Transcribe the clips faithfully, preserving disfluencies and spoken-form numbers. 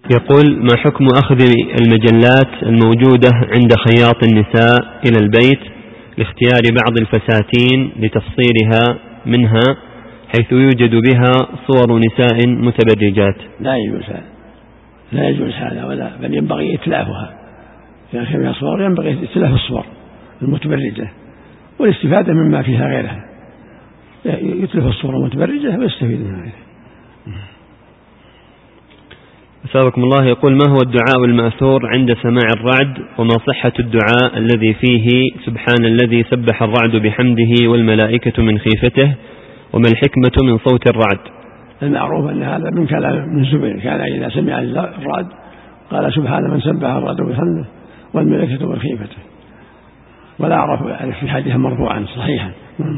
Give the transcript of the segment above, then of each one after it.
يقول: ما حكم أخذ المجلات الموجودة عند خياط النساء إلى البيت لاختيار بعض الفساتين لتفصيلها منها، حيث يوجد بها صور نساء متبرجات؟ لا يجوز لا يجوز هذا، ولا بل ينبغي إتلافها. إذا كان فيها صور ينبغي إتلاف الصور المتبرجة والاستفادة مما فيها غيرها، يتلف الصور المتبرجة ويستفيد منها غيرها. أثابكم الله. يقول: ما هو الدعاء المأثور عند سماع الرعد، وما صحة الدعاء الذي فيه سبحان الذي سبح الرعد بحمده والملائكة من خيفته، وما الحكمة من صوت الرعد؟ المعروف أن هذا من كلام من الزبير، كان إذا سمع الرعد قال سبحان من سبح الرعد بحمده والملائكة من خيفته، ولا أعرف في حديث مرفوعا صحيحا.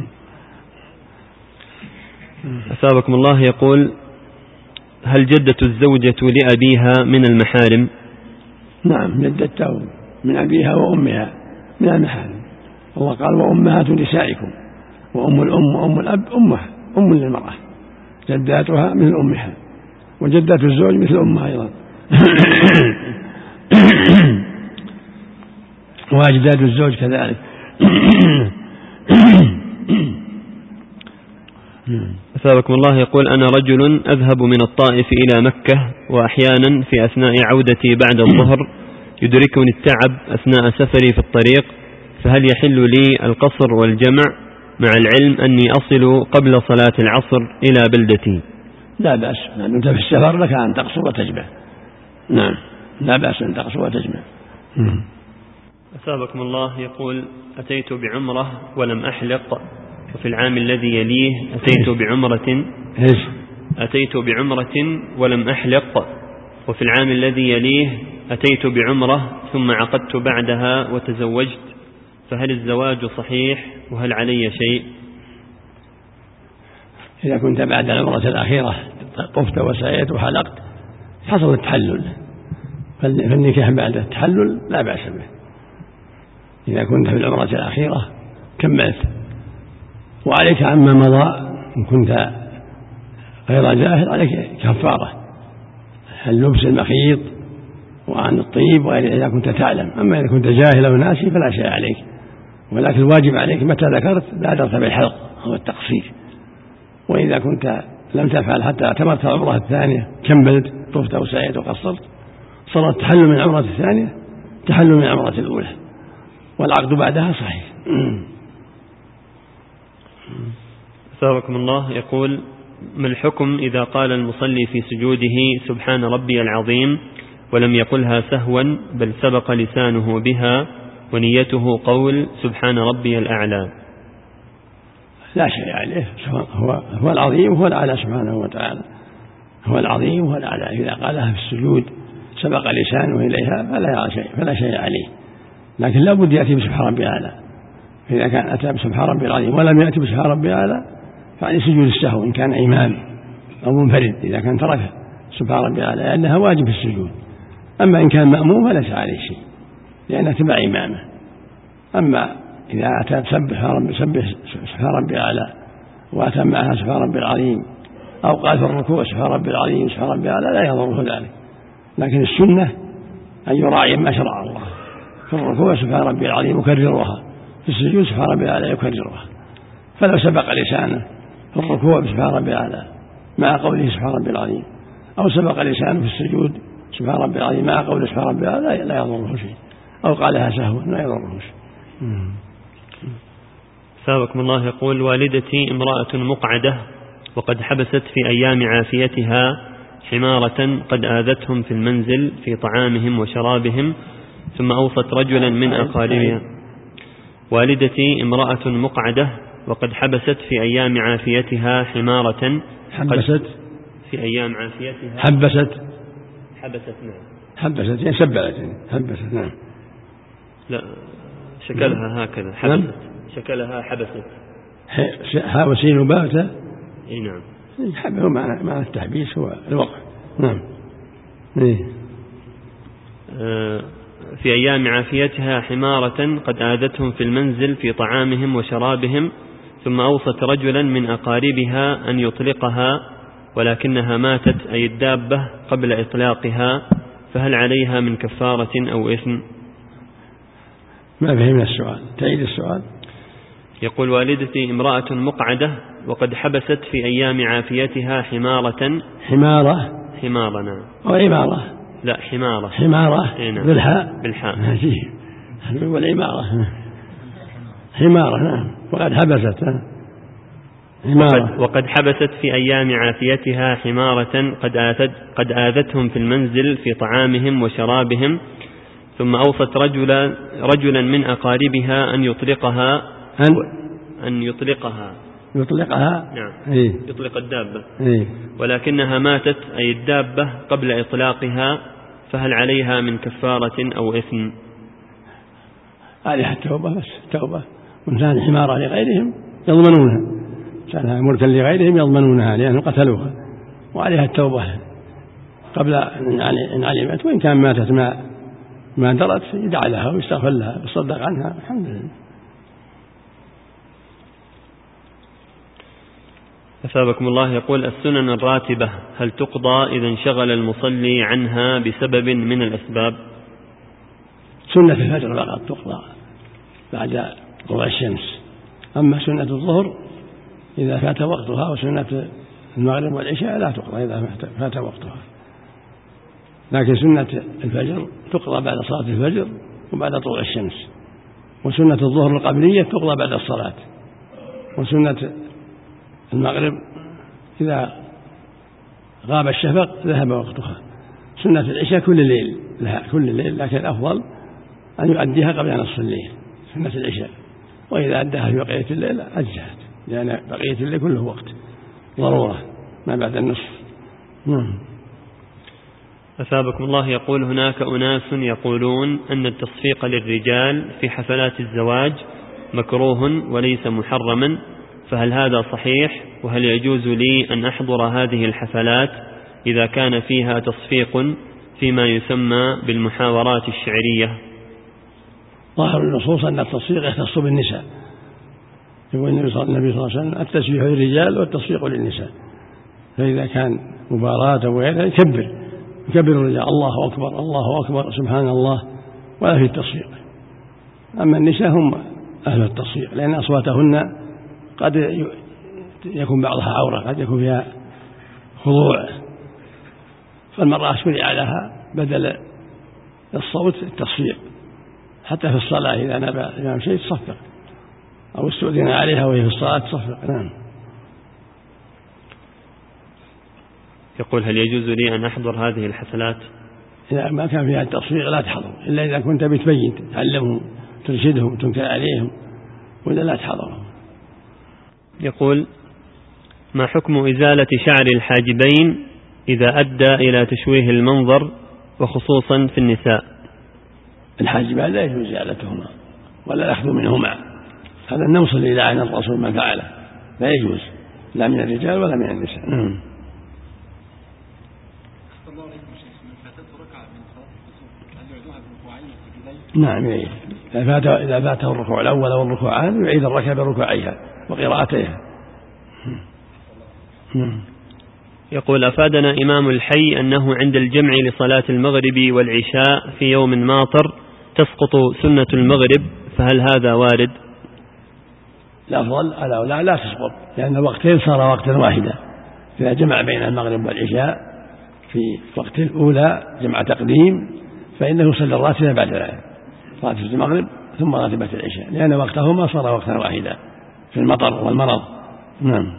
أثابكم الله. يقول: هل جدة الزوجة لأبيها من المحارم؟ نعم، جدته من أبيها وأمها من المحارم. الله قال: وأمهات نسائكم، وأم الأم وأم الأب أمها أم للمرأة، جداتها مثل أمها، وجدة الزوج مثل أمها أيضا. وأجداد الزوج كذلك. أثابكم الله. يقول: أنا رجل أذهب من الطائف إلى مكة، وأحيانا في أثناء عودتي بعد الظهر يدركني التعب أثناء سفري في الطريق، فهل يحل لي القصر والجمع مع العلم أني أصل قبل صلاة العصر إلى بلدتي؟ لا بأس، لأن أنت في السفر لك أن تقصر وتجمع. نعم، لا بأس أن تقصر وتجمع. أثابكم الله. يقول: أتيت بعمرة ولم أحلق، وفي العام الذي يليه أتيت بعمرة أتيت بعمرة ولم أحلق، وفي العام الذي يليه أتيت بعمرة ثم عقدت بعدها وتزوجت، فهل الزواج صحيح وهل علي شيء؟ إذا كنت بعد العمرة الأخيرة طفت وسعيت وحلقت حصل التحلل، فالنكاح بعد التحلل لا بأس به. إذا كنت في العمرة الأخيرة كملت، وعليك عما مضى إن كنت غير جاهل عليك كفارة، اللبس المخيط وعن الطيب وغير إذا كنت تعلم. أما إذا كنت جاهل أو ناسي فلا شيء عليك، ولكن الواجب عليك متى ذكرت بادرت بالحلق أو التقصير. وإذا كنت لم تفعل حتى اعتمرت العمرة الثانية كملت طفت وسعيت وقصرت، صار التحلل من العمرة الثانية تحلل من العمرة الأولى، والعقد بعدها صحيح. أثابكم الله. يقول: ما الحكم إذا قال المصلي في سجوده سبحان ربي العظيم ولم يقلها سهوا بل سبق لسانه بها ونيته قول سبحان ربي الأعلى؟ لا شيء عليه، هو, هو العظيم هو الأعلى سبحانه وتعالى، هو العظيم هو الأعلى. إذا قالها في السجود سبق لسانه إليها فلا شيء, فلا شيء عليه، لكن لا بد يأتي بسبحان ربي الأعلى. إذا كان أتى بسبحان ربي العظيم ولم يأتي بسبحان ربي الأعلى فعليه سجود السهو إن كان إمام أو منفرد، إذا كان ترك سبحان ربي الأعلى لأنها واجب في السجود. أما إن كان مأموم فليس عليه شيء لأنه تبع إمامه. أما إذا أتى بسبح ربي سبح سبحان ربي الأعلى وأتى معها سبحان ربي العظيم، أو قال في الركوع سبحان ربي العظيم سبحان ربي الأعلى، لا يضره ذلك. لكن السنة أن يراعي ما شرع الله، في الركوع سبحان ربي العظيم يكررها، في السجود سبحان ربي الأعلى يكررها. فلو سبق لسانه في الركوع بسبحان ربي الأعلى مع قوله سبحان ربي العظيم، أو سبق لسانه في السجود سبحان ربي العظيم مع قوله سبحان ربي الأعلى، لا يضره شيء، أو قالها سهوا لا يضره شيء. ثابكم الله. يقول: والدتي امرأة مقعدة، وقد حبست في أيام عافيتها حمارة قد آذتهم في المنزل في طعامهم وشرابهم، ثم أوصت رجلا من أقاربها. والدتي امرأة مقعدة، وقد حبست في أيام عافيتها حمارة حبست في أيام عافيتها حبست حبست نعم حبست يعني سبلت يعني حبست نعم لا شكلها هكذا حبست شكلها حبست ها وسين وباء. اي نعم. حبه معنى معنى التحبيس هو الوقف. نعم. إيه. آه في أيام عافيتها حمارة قد آذتهم في المنزل في طعامهم وشرابهم، ثم أوصت رجلا من أقاربها أن يطلقها، ولكنها ماتت أي الدابة قبل إطلاقها، فهل عليها من كفارة أو إثم؟ ما فهمنا السؤال، تعيد السؤال. يقول والدتي امرأة مقعدة وقد حبست في أيام عافيتها حمارة. حمارة حمارة نعم. أو عمارة؟ لا حمارة. حمارة نعم. بالحاء. بالحاء. والعمارة حمارة نعم. وقد حبست وقد, وقد حبست في أيام عافيتها حمارة قد, آذت قد آذتهم في المنزل في طعامهم وشرابهم، ثم أوصت رجلا, رجلا من أقاربها أن يطلقها أن, أن يطلقها يطلقها نعم. إيه؟ يطلق الدابة إيه؟ ولكنها ماتت أي الدابة قبل إطلاقها، فهل عليها من كفارة أو إثم؟ عليها التوبة بس، توبة. وإن كان حمارة لغيرهم يضمنونها، كانها ملكا لغيرهم يضمنونها لأنهم قتلوها، وعليها التوبة قبل أن علمت، وإن كان ماتت ما ما درت يدعى لها ويستغفر لها ويصدق عنها. الحمد لله. أثابكم الله. يقول السنن الراتبة هل تقضى إذا انشغل المصلي عنها بسبب من الأسباب؟ سنة الفجر فقط تقضى بعد طلوع الشمس، أما سنة الظهر إذا فات وقتها وسنة المغرب والعشاء لا تقضى إذا فات وقتها، لكن سنة الفجر تقضى بعد صلاة الفجر وبعد طلوع الشمس، وسنة الظهر القبلية تقضى بعد الصلاة، وسنة المغرب إذا غاب الشفق ذهب وقتها، سنة العشاء كل ليل لها كل ليل، لكن الأفضل أن يؤديها قبل نصف الليل سنة العشاء، وإذا أداها في بقية الليل أجزأت، لأن بقية الليل كله وقت ضرورة ما بعد النصف. نعم. أثابكم الله. يقول هناك أناس يقولون أن التصفيق للرجال في حفلات الزواج مكروه وليس محرما، فهل هذا صحيح؟ وهل يجوز لي أن أحضر هذه الحفلات إذا كان فيها تصفيق فيما يسمى بالمحاورات الشعرية؟ ظاهر النصوص أن التصفيق يختص بالنساء، يقول النبي صلى الله عليه وسلم التسبيح للرجال والتصفيق للنساء، فإذا كان مباراة أو غيرها يكبر يكبر الرجال الله أكبر الله أكبر سبحان الله ولا في التصفيق. أما النساء هم أهل التصفيق لأن أصواتهن قد يكون بعضها عورة، قد يكون فيها خضوع، فالمرأة شرع لها بدل الصوت التصفيق، حتى في الصلاة إذا نبى الإمام شيء تصفق أو استؤذن عليها وهي في الصلاة تصفق. نعم. يقول هل يجوز لي أن أحضر هذه الحفلات؟ إذا ما كان فيها التصفيق لا تحضر، إلا إذا كنت بتبين تعلمهم ترشدهم تنكر عليهم، وإذا لا تحضرهم. يقول ما حكم إزالة شعر الحاجبين إذا أدى إلى تشويه المنظر وخصوصا في النساء؟ الحاجبان لا يجوز إزالتهما ولا الأخذ منهما، هذا نوصل إلى عن الرسول ما فعله، لا يجوز لا من الرجال ولا من النساء. نعم. إذا فاته إذا فاته الركوع الأول والركوعان يعيد الركعة بركوعيها وقراءتها. يقول أفادنا إمام الحي أنه عند الجمع لصلاة المغرب والعشاء في يوم ماطر تسقط سنة المغرب، فهل هذا وارد؟ الأفضل ألا لا لا تسقط، لأن الوقتين صار وقتا واحدا، إذا جمع بين المغرب والعشاء في وقت الأولى جمع تقديم فإنه يصلي الراتبة بعد ذلك، راتبة المغرب ثم راتبة العشاء، لأن وقتهما صار وقتا واحدا في المطر والمرض. نعم.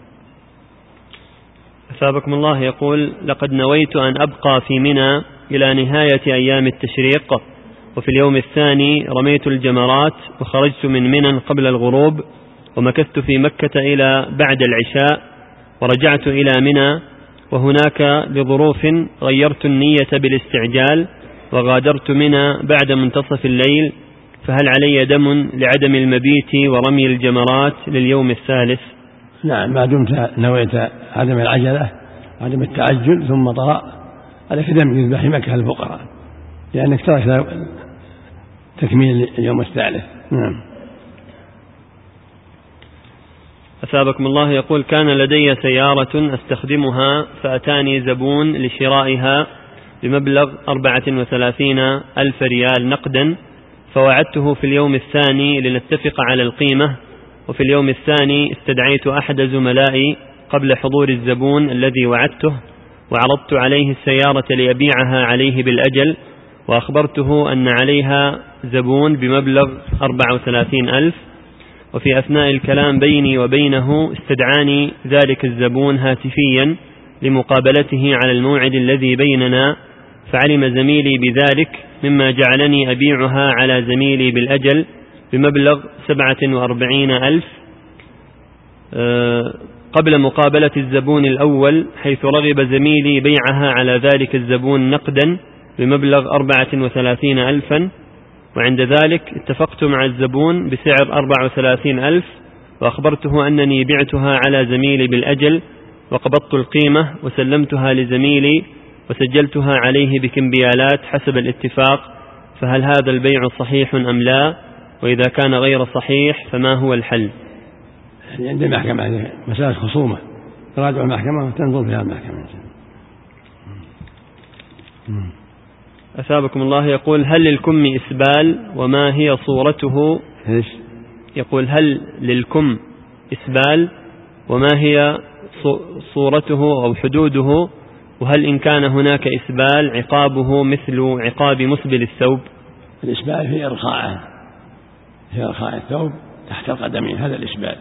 أثابكم الله. يقول لقد نويت أن أبقى في منى إلى نهاية أيام التشريق، وفي اليوم الثاني رميت الجمرات وخرجت من منى قبل الغروب، ومكثت في مكة إلى بعد العشاء، ورجعت إلى منى، وهناك لظروف غيرت النية بالاستعجال وغادرت منى بعد منتصف الليل، فهل علي دم لعدم المبيت ورمي الجمرات لليوم الثالث؟ نعم، ما دمت نويت عدم العجلة عدم التعجل ثم طرأ عليك دم يذبح مكة الفقراء، لأنك ترك تكميل اليوم الثالث. نعم. أثابكم الله. يقول كان لدي سيارة أستخدمها فأتاني زبون لشرائها بمبلغ أربعة وثلاثين ألف ريال نقدا، فوعدته في اليوم الثاني لنتفق على القيمة، وفي اليوم الثاني استدعيت أحد زملائي قبل حضور الزبون الذي وعدته، وعرضت عليه السيارة ليبيعها عليه بالأجل، وأخبرته أن عليها زبون بمبلغ أربعة وثلاثين ألف. وفي أثناء الكلام بيني وبينه استدعاني ذلك الزبون هاتفيا لمقابلته على الموعد الذي بيننا، فعلم زميلي بذلك مما جعلني أبيعها على زميلي بالأجل بمبلغ سبعة وأربعين ألف قبل مقابلة الزبون الأول، حيث رغب زميلي بيعها على ذلك الزبون نقدا بمبلغ أربعة وثلاثين ألفا. وعند ذلك اتفقت مع الزبون بسعر أربعة وثلاثين ألف، وأخبرته أنني بعتها على زميلي بالأجل، وقبضت القيمة وسلمتها لزميلي وسجلتها عليه بكمبيالات حسب الاتفاق، فهل هذا البيع صحيح أم لا؟ وإذا كان غير صحيح فما هو الحل؟ عند المحكمة مسألة خصومة تراجع المحكمة تنظر فيها المحكمة. أثابكم الله يقول: هل للكم إسبال وما هي صورته؟ يقول: هل للكم إسبال وما هي صورته أو حدوده؟ وهل إن كان هناك إسبال عقابه مثل عقاب مسبل الثوب؟ الإسبال هي إرخاءه، هي إرخاء الثوب تحت القدمين، هذا الإسبال.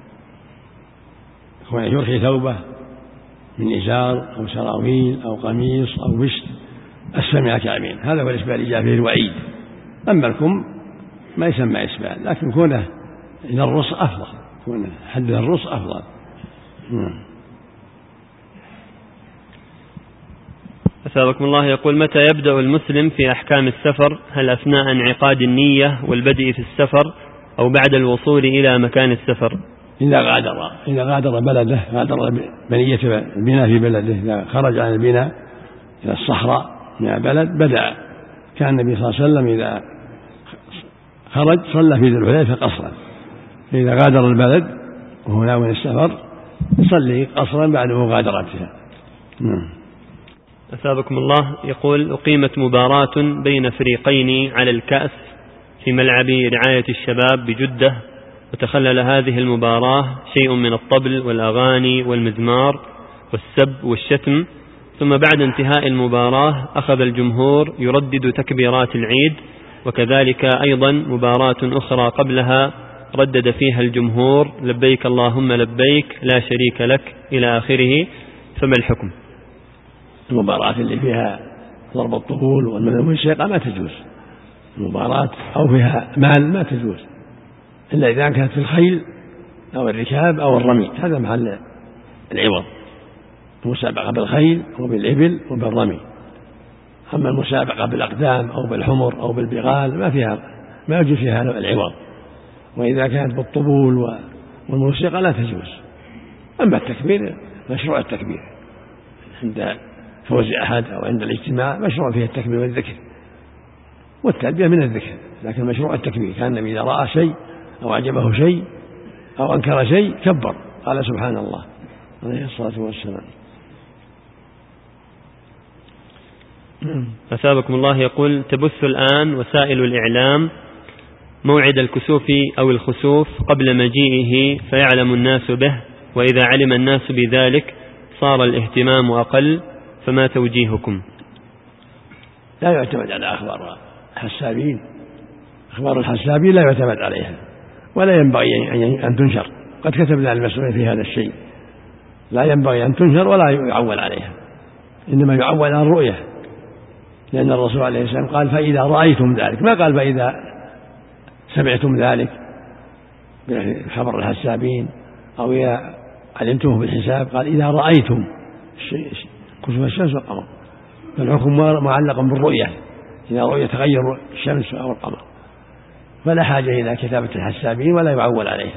هو يرخي ثوبه من إزار أو سراويل أو قميص أو وسط أسفل من الكعبين، هذا هو الإسبال جاء فيه الوعيد. أما الكم ما يسمى إسبال، لكن كونه إلى الرص أفضل، كونه حد الرص أفضل. أثابكم الله يقول: متى يبدأ المسلم في أحكام السفر؟ هل أثناء انعقاد النية والبدء في السفر أو بعد الوصول إلى مكان السفر؟ إذا غادر إذا غادر بلده، غادر بنية البناء في بلده، إذا خرج عن البناء إلى الصحراء من البلد بدأ. كان النبي صلى الله عليه وسلم إذا خرج صلى في ذي الحليفة قصرا، فإذا غادر البلد وهو ناوي السفر يصلي قصرا بعد مغادرتها. أثابكم الله يقول: أقيمت مباراة بين فريقين على الكأس في ملعب رعاية الشباب بجدة، وتخلل هذه المباراة شيء من الطبل والأغاني والمزمار والسب والشتم، ثم بعد انتهاء المباراة أخذ الجمهور يردد تكبيرات العيد، وكذلك أيضا مباراة أخرى قبلها ردد فيها الجمهور لبيك اللهم لبيك لا شريك لك إلى آخره، فما الحكم؟ المباراة اللي فيها ضرب الطبول والموسيقى ما تجوز، المباراة أو فيها مال ما تجوز، إلا إذا كانت في الخيل أو الركاب أو الرمي، هذا محل العوض، المسابقة بالخيل وبالإبل وبالرمي. أما المسابقة بالأقدام أو بالحمر أو بالبغال ما فيها ما يجوز فيها العوض. وإذا كانت بالطبول والموسيقى لا تجوز. أما التكبير مشروع، التكبير عند فوز أحد أو عند الاجتماع مشروع فيه التكبير والذكر، والتلبية من الذكر، لكن مشروع التكبير. كان النبي إذا رأى شيء أو أعجبه شيء أو أنكر شيء كبر، قال سبحان الله عليه الصلاة والسلام. أثابكم الله يقول: تبث الآن وسائل الإعلام موعد الكسوف أو الخسوف قبل مجيئه فيعلم الناس به، وإذا علم الناس بذلك صار الاهتمام أقل، فما توجيهكم؟ لا يعتمد على أخبار الحسابين، أخبار الحسابين لا يعتمد عليها ولا ينبغي أن تنشر. قد كتبنا المسؤولين في هذا الشيء، لا ينبغي أن تنشر ولا يعول عليها، إنما يعول على الرؤية، لأن الرسول عليه السلام قال فإذا رأيتم ذلك، ما قال فإذا سمعتم ذلك بخبر الحسابين أو إذا علمتموه بالحساب، قال إذا رأيتم كسوف الشمس والقمر، فالحكم معلق بالرؤية، إذا رؤية تغير الشمس أو القمر، فلا حاجة إلى كتابة الحسابين ولا يعول عليها.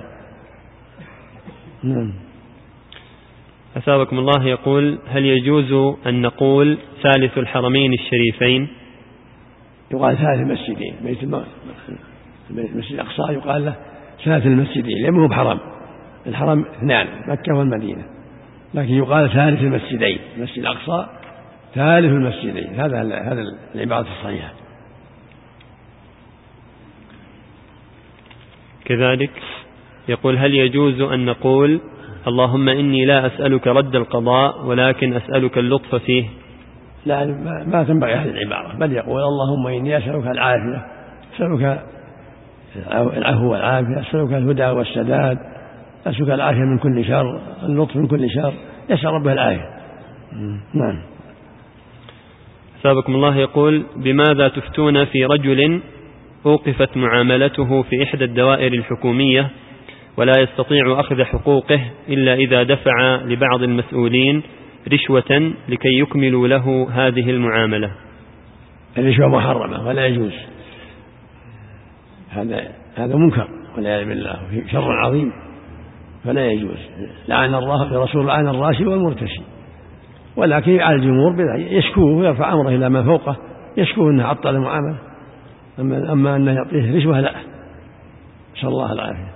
نعم. أثابكم الله يقول: هل يجوز أن نقول ثالث الحرمين الشريفين؟ يقال ثالث المسجدين، بيت المسجد الأقصى يقال له ثالث المسجدين، لأنه هو بحرم، الحرم اثنان مكة والمدينة، لكن يقال ثالث المسجدين، المسجد الأقصى ثالث المسجدين. هذا هذا العبارة الصحيحة. كذلك يقول: هل يجوز أن نقول اللهم إني لا أسألك رد القضاء ولكن أسألك اللطف فيه؟ لا، ما تنبغي هذه العبارة، بل يقول اللهم إني أسألك العافية، أسألك العفو والعافية، أسألك الهدى والسداد، أسألك العافية من كل شر، اللطف من كل شر، يسأل ربه العافية. نعم. ثابكم الله يقول: بماذا تفتون في رجل أوقفت معاملته في إحدى الدوائر الحكومية ولا يستطيع أخذ حقوقه إلا إذا دفع لبعض المسؤولين رشوة لكي يكملوا له هذه المعاملة؟ الرشوة محرمة ولا يجوز، هذا هذا منكر والعياذ بالله، في شر عظيم فلا يجوز. لعن الله الرسول لعن الراشي والمرتشي، ولكن على الجمهور يشكوه ويرفع أمره إلى ما فوقه، يشكوه أنه عطل المعاملة، أما, أما أنه يعطيه رشوة لا، نسأل الله العافية.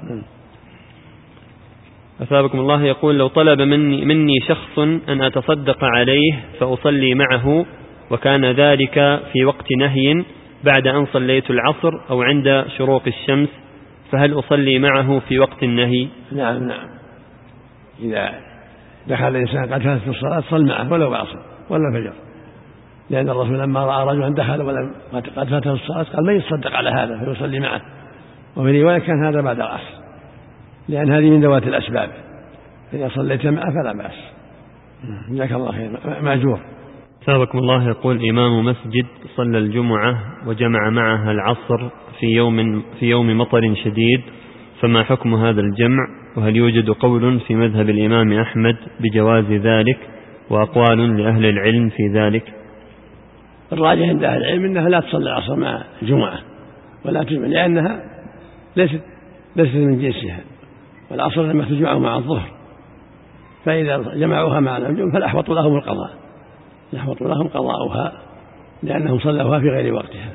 أثابكم الله يقول: لو طلب مني, مني شخص أن أتصدق عليه فأصلي معه وكان ذلك في وقت نهي بعد أن صليت العصر أو عند شروق الشمس، فهل أصلي معه في وقت النهي؟ نعم نعم، إذا دخل الإنسان قد فاتت الصلاة صل معه ولو بعصر ولا فجر، لأن الرسول لما رأى رجلا دخل ولم قد فاتت الصلاة قال من يتصدق على هذا فيصلي معه، وفي رواية كان هذا بعد العصر، لأن هذه من ذوات الأسباب، إذا صليت معه فلا بأس. جزاك الله خير، مأجور. ثابكم الله يقول: إمام مسجد صلى الجمعة وجمع معها العصر في يوم في يوم مطر شديد، فما حكم هذا الجمع؟ وهل يوجد قول في مذهب الإمام أحمد بجواز ذلك وأقوال لأهل العلم في ذلك؟ الراجح عند أهل العلم أنها لا تصلي العصر مع الجمعة ولا تجمع، لأنها ليست ليست من جنسها، والعصر لما تجمع مع الظهر، فإذا جمعوها مع الجمعة فالأحوط لهم القضاء، يحوط لهم قضاؤها لأنهم صلوها في غير وقتها.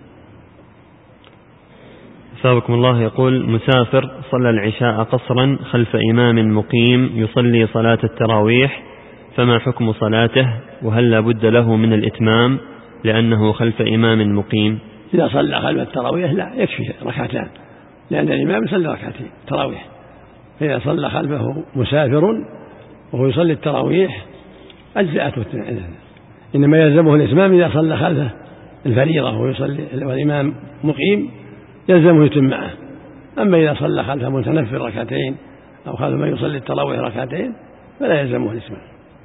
ثابكم الله يقول: مسافر صلى العشاء قصرا خلف إمام مقيم يصلي صلاة التراويح، فما حكم صلاته؟ وهل لا بد له من الإتمام لأنه خلف إمام مقيم؟ إذا صلى خلف التراويح لا يكفي ركعتان، لأن الإمام يصلي ركعتين تراويح، فإذا صلى خلفه مسافر وهو يصلي التراويح أجزأته، إنما يلزمه الإتمام إذا صلى خلفه الفريضة ويصلي والإمام مقيم يلزمه يتم معه، أما إذا صلى خلفه متنفل ركعتين أو خلف من يصلي التراويح ركعتين فلا يلزمه الإتمام.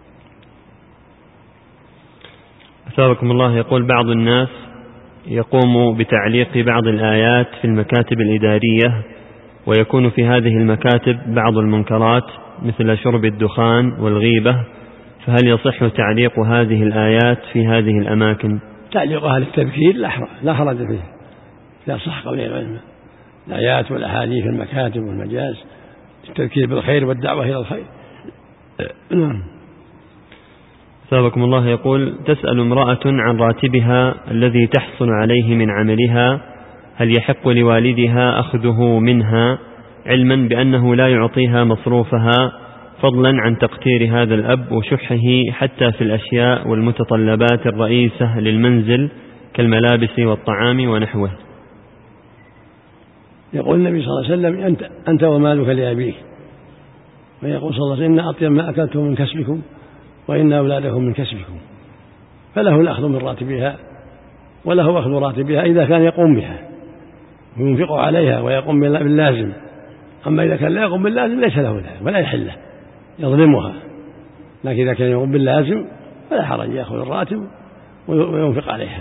أثابكم الله يقول: بعض الناس يقوم بتعليق بعض الآيات في المكاتب الإدارية، ويكون في هذه المكاتب بعض المنكرات مثل شرب الدخان والغيبة، فهل يصح تعليق هذه الآيات في هذه الأماكن؟ تعليقها للتذكير لا حرج فيه، لا صح قول العلماء، الآيات والأحاديث في المكاتب والمجاز التذكير بالخير والدعوة إلى الخير. نعم. ثابكم الله يقول: تسأل امرأة عن راتبها الذي تحصل عليه من عملها، هل يحق لوالدها أخذه منها علما بأنه لا يعطيها مصروفها، فضلا عن تقتير هذا الأب وشحه حتى في الأشياء والمتطلبات الرئيسة للمنزل كالملابس والطعام ونحوه؟ يقول النبي صلى الله عليه وسلم: أنت, أنت ومالك لأبيك، ويقول صلى الله عليه وسلم: إن أطيب ما أكلتم من كسبكم وإن أولادكم من كسبكم، فله الأخذ من راتبها وله أخذ راتبها إذا كان يقوم بها وينفق عليها ويقوم باللازم، أما إذا كان لا يقوم باللازم ليس له ذلك ولا يحله، يظلمها، لكن إذا كان يقوم باللازم فلا حرج، يأخذ الراتب وينفق عليها.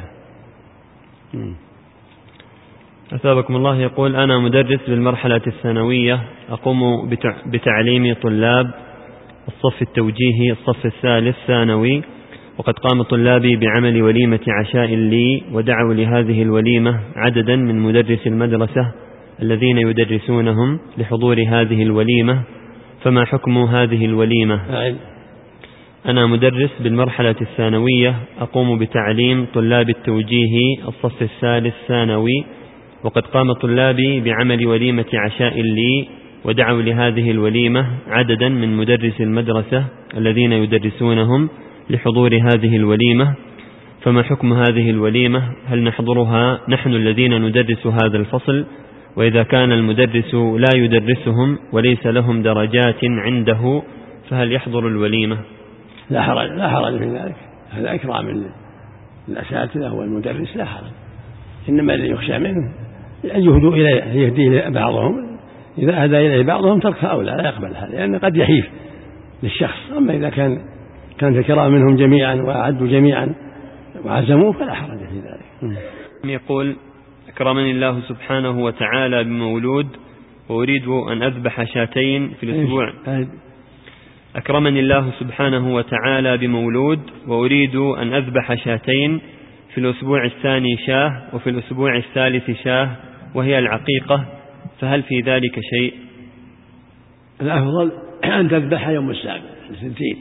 أثابكم الله يقول: أنا مدرس بالمرحلة الثانوية، أقوم بتعليم طلاب الصف التوجيهي الصف الثالث ثانوي، وقد قام طلابي بعمل وليمة عشاء لي، ودعوا لهذه الوليمة عددا من مدرس المدرسة الذين يدرسونهم لحضور هذه الوليمة، فما حكم هذه الوليمة؟ أنا مدرس بالمرحلة الثانوية، أقوم بتعليم طلاب التوجيهي الصف الثالث ثانوي، وقد قام طلابي بعمل وليمة عشاء لي، ودعوا لهذه الوليمة عددا من مدرس المدرسة الذين يدرسونهم لحضور هذه الوليمة، فما حكم هذه الوليمة؟ هل نحضرها نحن الذين ندرس هذا الفصل؟ وإذا كان المدرس لا يدرسهم وليس لهم درجات عنده فهل يحضر الوليمة؟ لا حرج لا حرج في ذلك، هذا إكرام الأساتذة والمدرس، لا حرج. إنما الذي يخشى منه أن يهدوا إليه يهدي إليه بعضهم، إذا هدى إليه بعضهم ترك أولى لا يقبلها، لأن قد يحيف للشخص. أما إذا كان كان الكرام منهم جميعا وأعدوا جميعا وعزموا فلا حرج في ذلك. يقول: أكرمني الله سبحانه وتعالى بمولود وأريد أن أذبح شاتين في الأسبوع أكرمني الله سبحانه وتعالى بمولود وأريد أن أذبح شاتين في الأسبوع الثاني شاه وفي الأسبوع الثالث شاه وهي العقيقة، فهل في ذلك شيء؟ الأفضل أن تذبح يوم السابع الاثنين،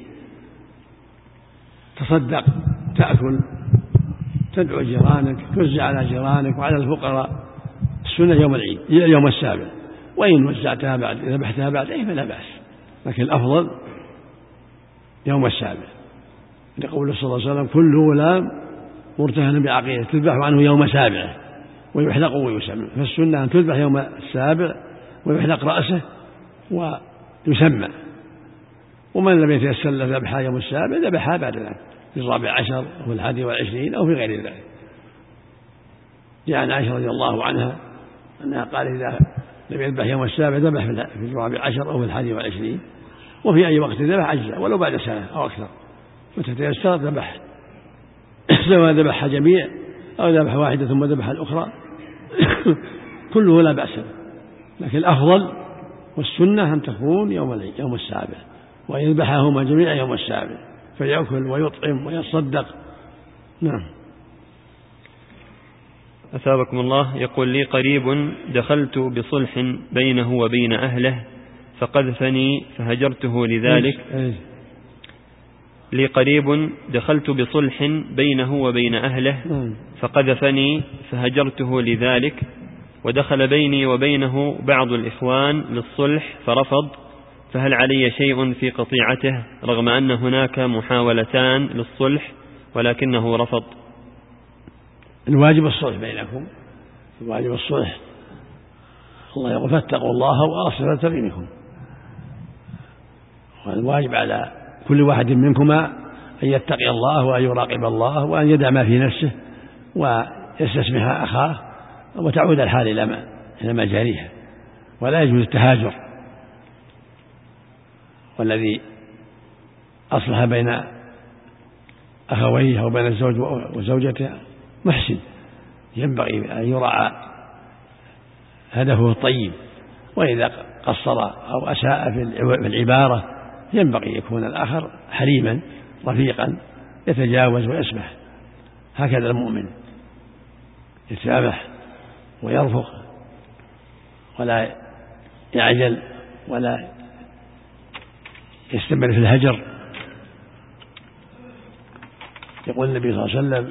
تصدق، تأكل، تدعو جيرانك، توزع على جيرانك وعلى الفقراء. السنة يوم العيد يوم السابع، وإن وزعتها بعد ذبحتها بعد أي فلا بأس، لكن الأفضل يوم السابع، لقول صلى الله عليه وسلم: كل غلام مرتهن بعقيقة تذبح عنه يوم سابعه ويحلق ويسمى. فالسنة أن تذبح يوم السابع ويحلق رأسه ويسمى، ومن لم يتيسر له ذبحها يوم السابع ذبحها بعد ذلك في الرابع عشر أو في الحادي والعشرين أو في غير ذلك. جاء عن عائشة رضي الله عنها أنها قال: إذا لم يذبح يوم السابع ذبح في الرابع عشر أو في الحادي والعشرين، وفي أي وقت ذبح أجزاء ولو بعد سنة أو أكثر، متى تيسر ذبح، سواء ذبح جميع أو ذبح واحدة ثم ذبح الأخرى كله لا بأس، لكن الأفضل والسنة أن تكون يوم العيد يوم السابع، ويذبحهما جميعا يوم السابع فيأكل ويطعم ويصدق. نعم. أثابكم الله. يقول لي قريب دخلت بصلح بينه وبين أهله فقذفني فهجرته لذلك لي قريب دخلت بصلح بينه وبين أهله فقذفني فهجرته لذلك، ودخل بيني وبينه بعض الإخوان للصلح فرفض، فهل علي شيء في قطيعته رغم أن هناك محاولتان للصلح ولكنه رفض؟ الواجب الصلح بينكم، الواجب الصلح. الله يقول: فاتقوا الله وأصلحوا بينكم. والواجب على كل واحد منكما أن يتقي الله وأن يراقب الله وأن يدع ما في نفسه ويستسمح أخاه وتعود الحال إلى ما إلى مجاريها، ولا يجوز التهاجر. والذي أصلح بين أخويه أو بين الزوج وزوجته محسن، ينبغي أن يراعى هدفه الطيب، وإذا قصر أو أساء في العبارة ينبغي يكون الآخر حليما رفيقا يتجاوز ويسمح. هكذا المؤمن يتسامح ويرفق ولا يعجل ولا يستمر في الهجر. يقول النبي صلى الله عليه وسلم: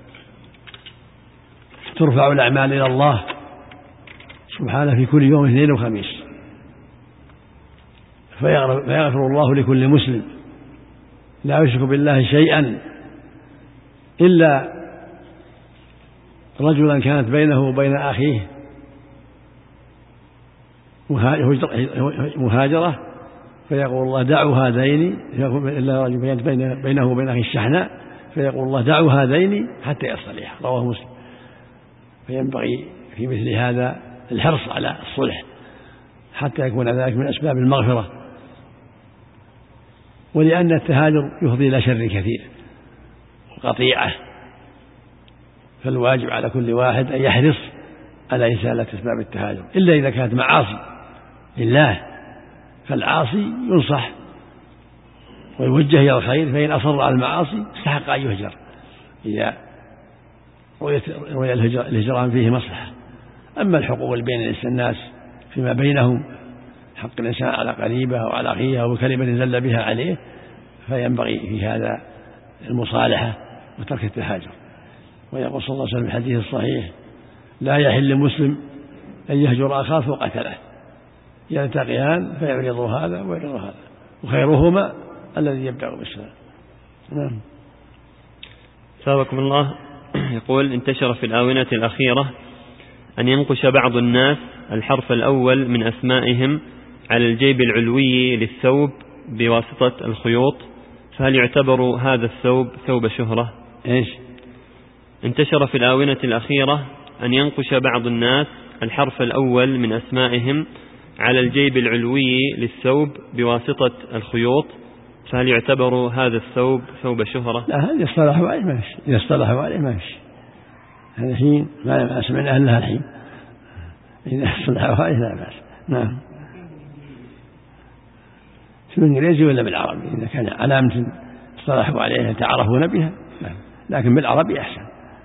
ترفع الأعمال إلى الله سبحانه في كل يوم اثنين وخميس، فيغفر الله لكل مسلم لا يشرك بالله شيئا إلا رجلا كانت بينه وبين أخيه مهاجرة، فيقول الله: دعوا هذين، إلا رجل كانت بينه وبين أخيه الشحناء، فيقول الله: دعوا هذين حتى يصلح. رواه مسلم. فينبغي في مثل هذا الحرص على الصلح حتى يكون ذلك من أسباب المغفرة، ولأن التهاجر يفضي إلى شر كثير وقطيعة، فالواجب على كل واحد أن يحرص على إزالة أسباب التهاجر، إلا إذا كانت معاصي لله، فالعاصي ينصح ويوجه إلى الخير، فإن أصر على المعاصي استحق أن يهجر إذا روي الهجران فيه مصلحة. أما الحقوق بين الناس فيما بينهم، حق الإنسان على قريبه أو على أخيه أو كلمة زل بها عليه، فينبغي في هذا المصالحة وترك التهاجر. ويقول صلى الله عليه وسلم في الحديث الصحيح: لا يحل المسلم أن يهجر أخاه فوق ثلاث، يلتقيان فيعرض هذا ويعرض هذا، وخيرهما الذي يبدأ بالسلام. نعم. ثابكم الله. يقول انتشر في الآونة الأخيرة أن ينقش بعض الناس الحرف الأول من أسمائهم على الجيب العلوي للثوب بواسطة الخيوط، فهل يعتبر هذا الثوب ثوب شهرة؟ إيش؟ انتشر في الآونة الأخيرة أن ينقش بعض الناس الحرف الأول من أسمائهم على الجيب العلوي للثوب بواسطة الخيوط، فهل يعتبر هذا الثوب ثوب شهرة؟ لا، هذا يصطلحوا عليه ماشي، يصطلحوا عليه ماشي، هذا حين ما سمعنا أهلها الحين، إذا اصطلحوا عليه لا بأس. نعم. بالإنجليزي ولا بالعربي؟ إذا كان علامة اصطلحوا عليها تعرفون بها، لكن بالعربي أحسن.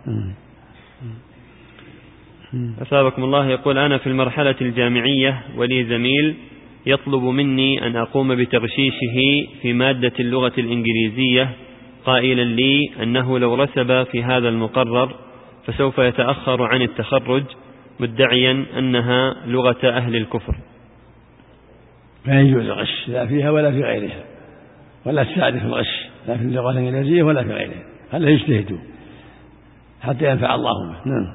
أثابكم الله. يقول أنا في المرحلة الجامعية ولي زميل يطلب مني أن أقوم بتغشيشه في مادة اللغة الإنجليزية، قائلا لي أنه لو رسب في هذا المقرر فسوف يتأخر عن التخرج، مدعيا أنها لغة أهل الكفر. لا يجوز الغش لا فيها ولا في غيرها، ولا تساعد في الغش لا في اللغة الإنجليزية ولا في غيرها، هل يجتهدوا حتى ينفع الله به. نعم.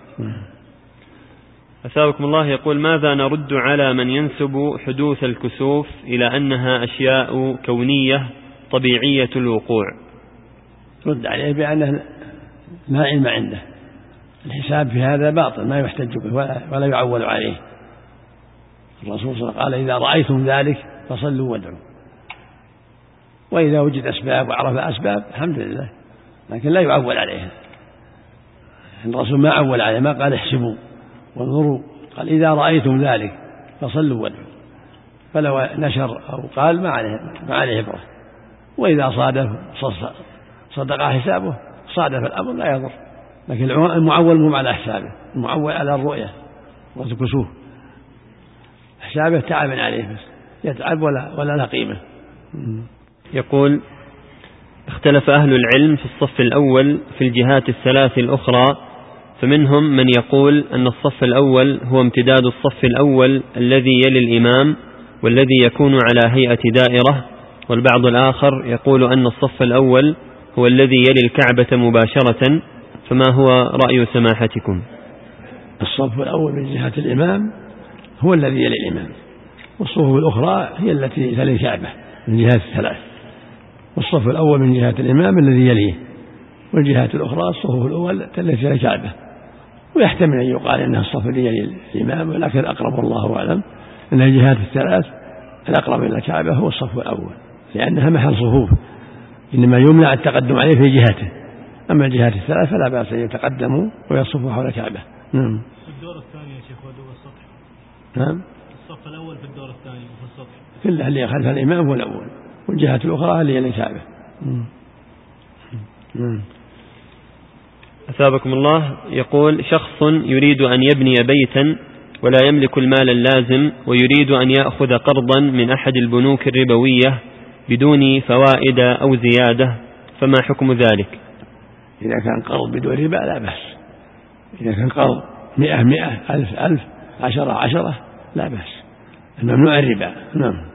أثابكم الله. يقول ماذا نرد على من ينسب حدوث الكسوف إلى أنها أشياء كونية طبيعية الوقوع؟ رد عليه بأنه لا علم عنده، الحساب في هذا باطل ما يحتج به ولا يعول عليه. الرسول صلى الله عليه وسلم قال إذا رأيتم ذلك فصلوا وادعوا، وإذا وجد أسباب وعرف أسباب الحمد لله، لكن لا يعول عليها. الرسول ما عول عليه، ما قال احسبوا وانظروا، قال إذا رأيتم ذلك فصلوا وادعوا، فلو نشر أو قال ما عليه ما عليه عبرة، وإذا صادف صدق حسابه صادف الأمر لا يضر، لكن المعول مو على حسابه، المعول على الرؤية وتكسوه، حسابه تعب عليه بس يتعب ولا ولا له قيمة. يقول اختلف أهل العلم في الصف الأول في الجهات الثلاث الأخرى، فمنهم من يقول أن الصف الأول هو امتداد الصف الأول الذي يلي الإمام والذي يكون على هيئة دائرة، والبعض الآخر يقول أن الصف الأول هو الذي يلي الكعبة مباشرة، فما هو رأي سماحتكم؟ الصف الأول من جهة الإمام هو الذي يلي الإمام، والصفوف الأخرى هي التي تلي الكعبة من جهات الثلاث، والصف الأول من جهة الإمام الذي يليه، والجهات الأخرى الصفوف الأول التي تلي الكعبة. ويحتمل أن يقال إنها الصف الذي يلي الإمام، ولكن الأقرب والله أعلم أن الجهات الثلاث الأقرب إلى الكعبة هو الصف الأول، لأنها محل صفوف، إنما يمنع التقدم عليه في جهته، أما الجهات الثلاث فلا بأس أن يتقدموا ويصفوا حول الكعبة. نعم. الدور الثاني يا شيخ ودور السطح. نعم. الصف الأول في الدور الثاني وفي السطح. كلها اللي خلف الإمام هو الأول، والجهات الأخرى اللي يلي الكعبة. نعم. أثابكم الله. يقول شخص يريد أن يبني بيتا ولا يملك المال اللازم، ويريد أن يأخذ قرضا من أحد البنوك الربوية بدون فوائد أو زيادة، فما حكم ذلك؟ إذا كان قرض بدون ربا لا بأس، إذا كان قرض مئة مئة ألف ألف عشرة عشرة لا بأس، الممنوع الربا. نعم.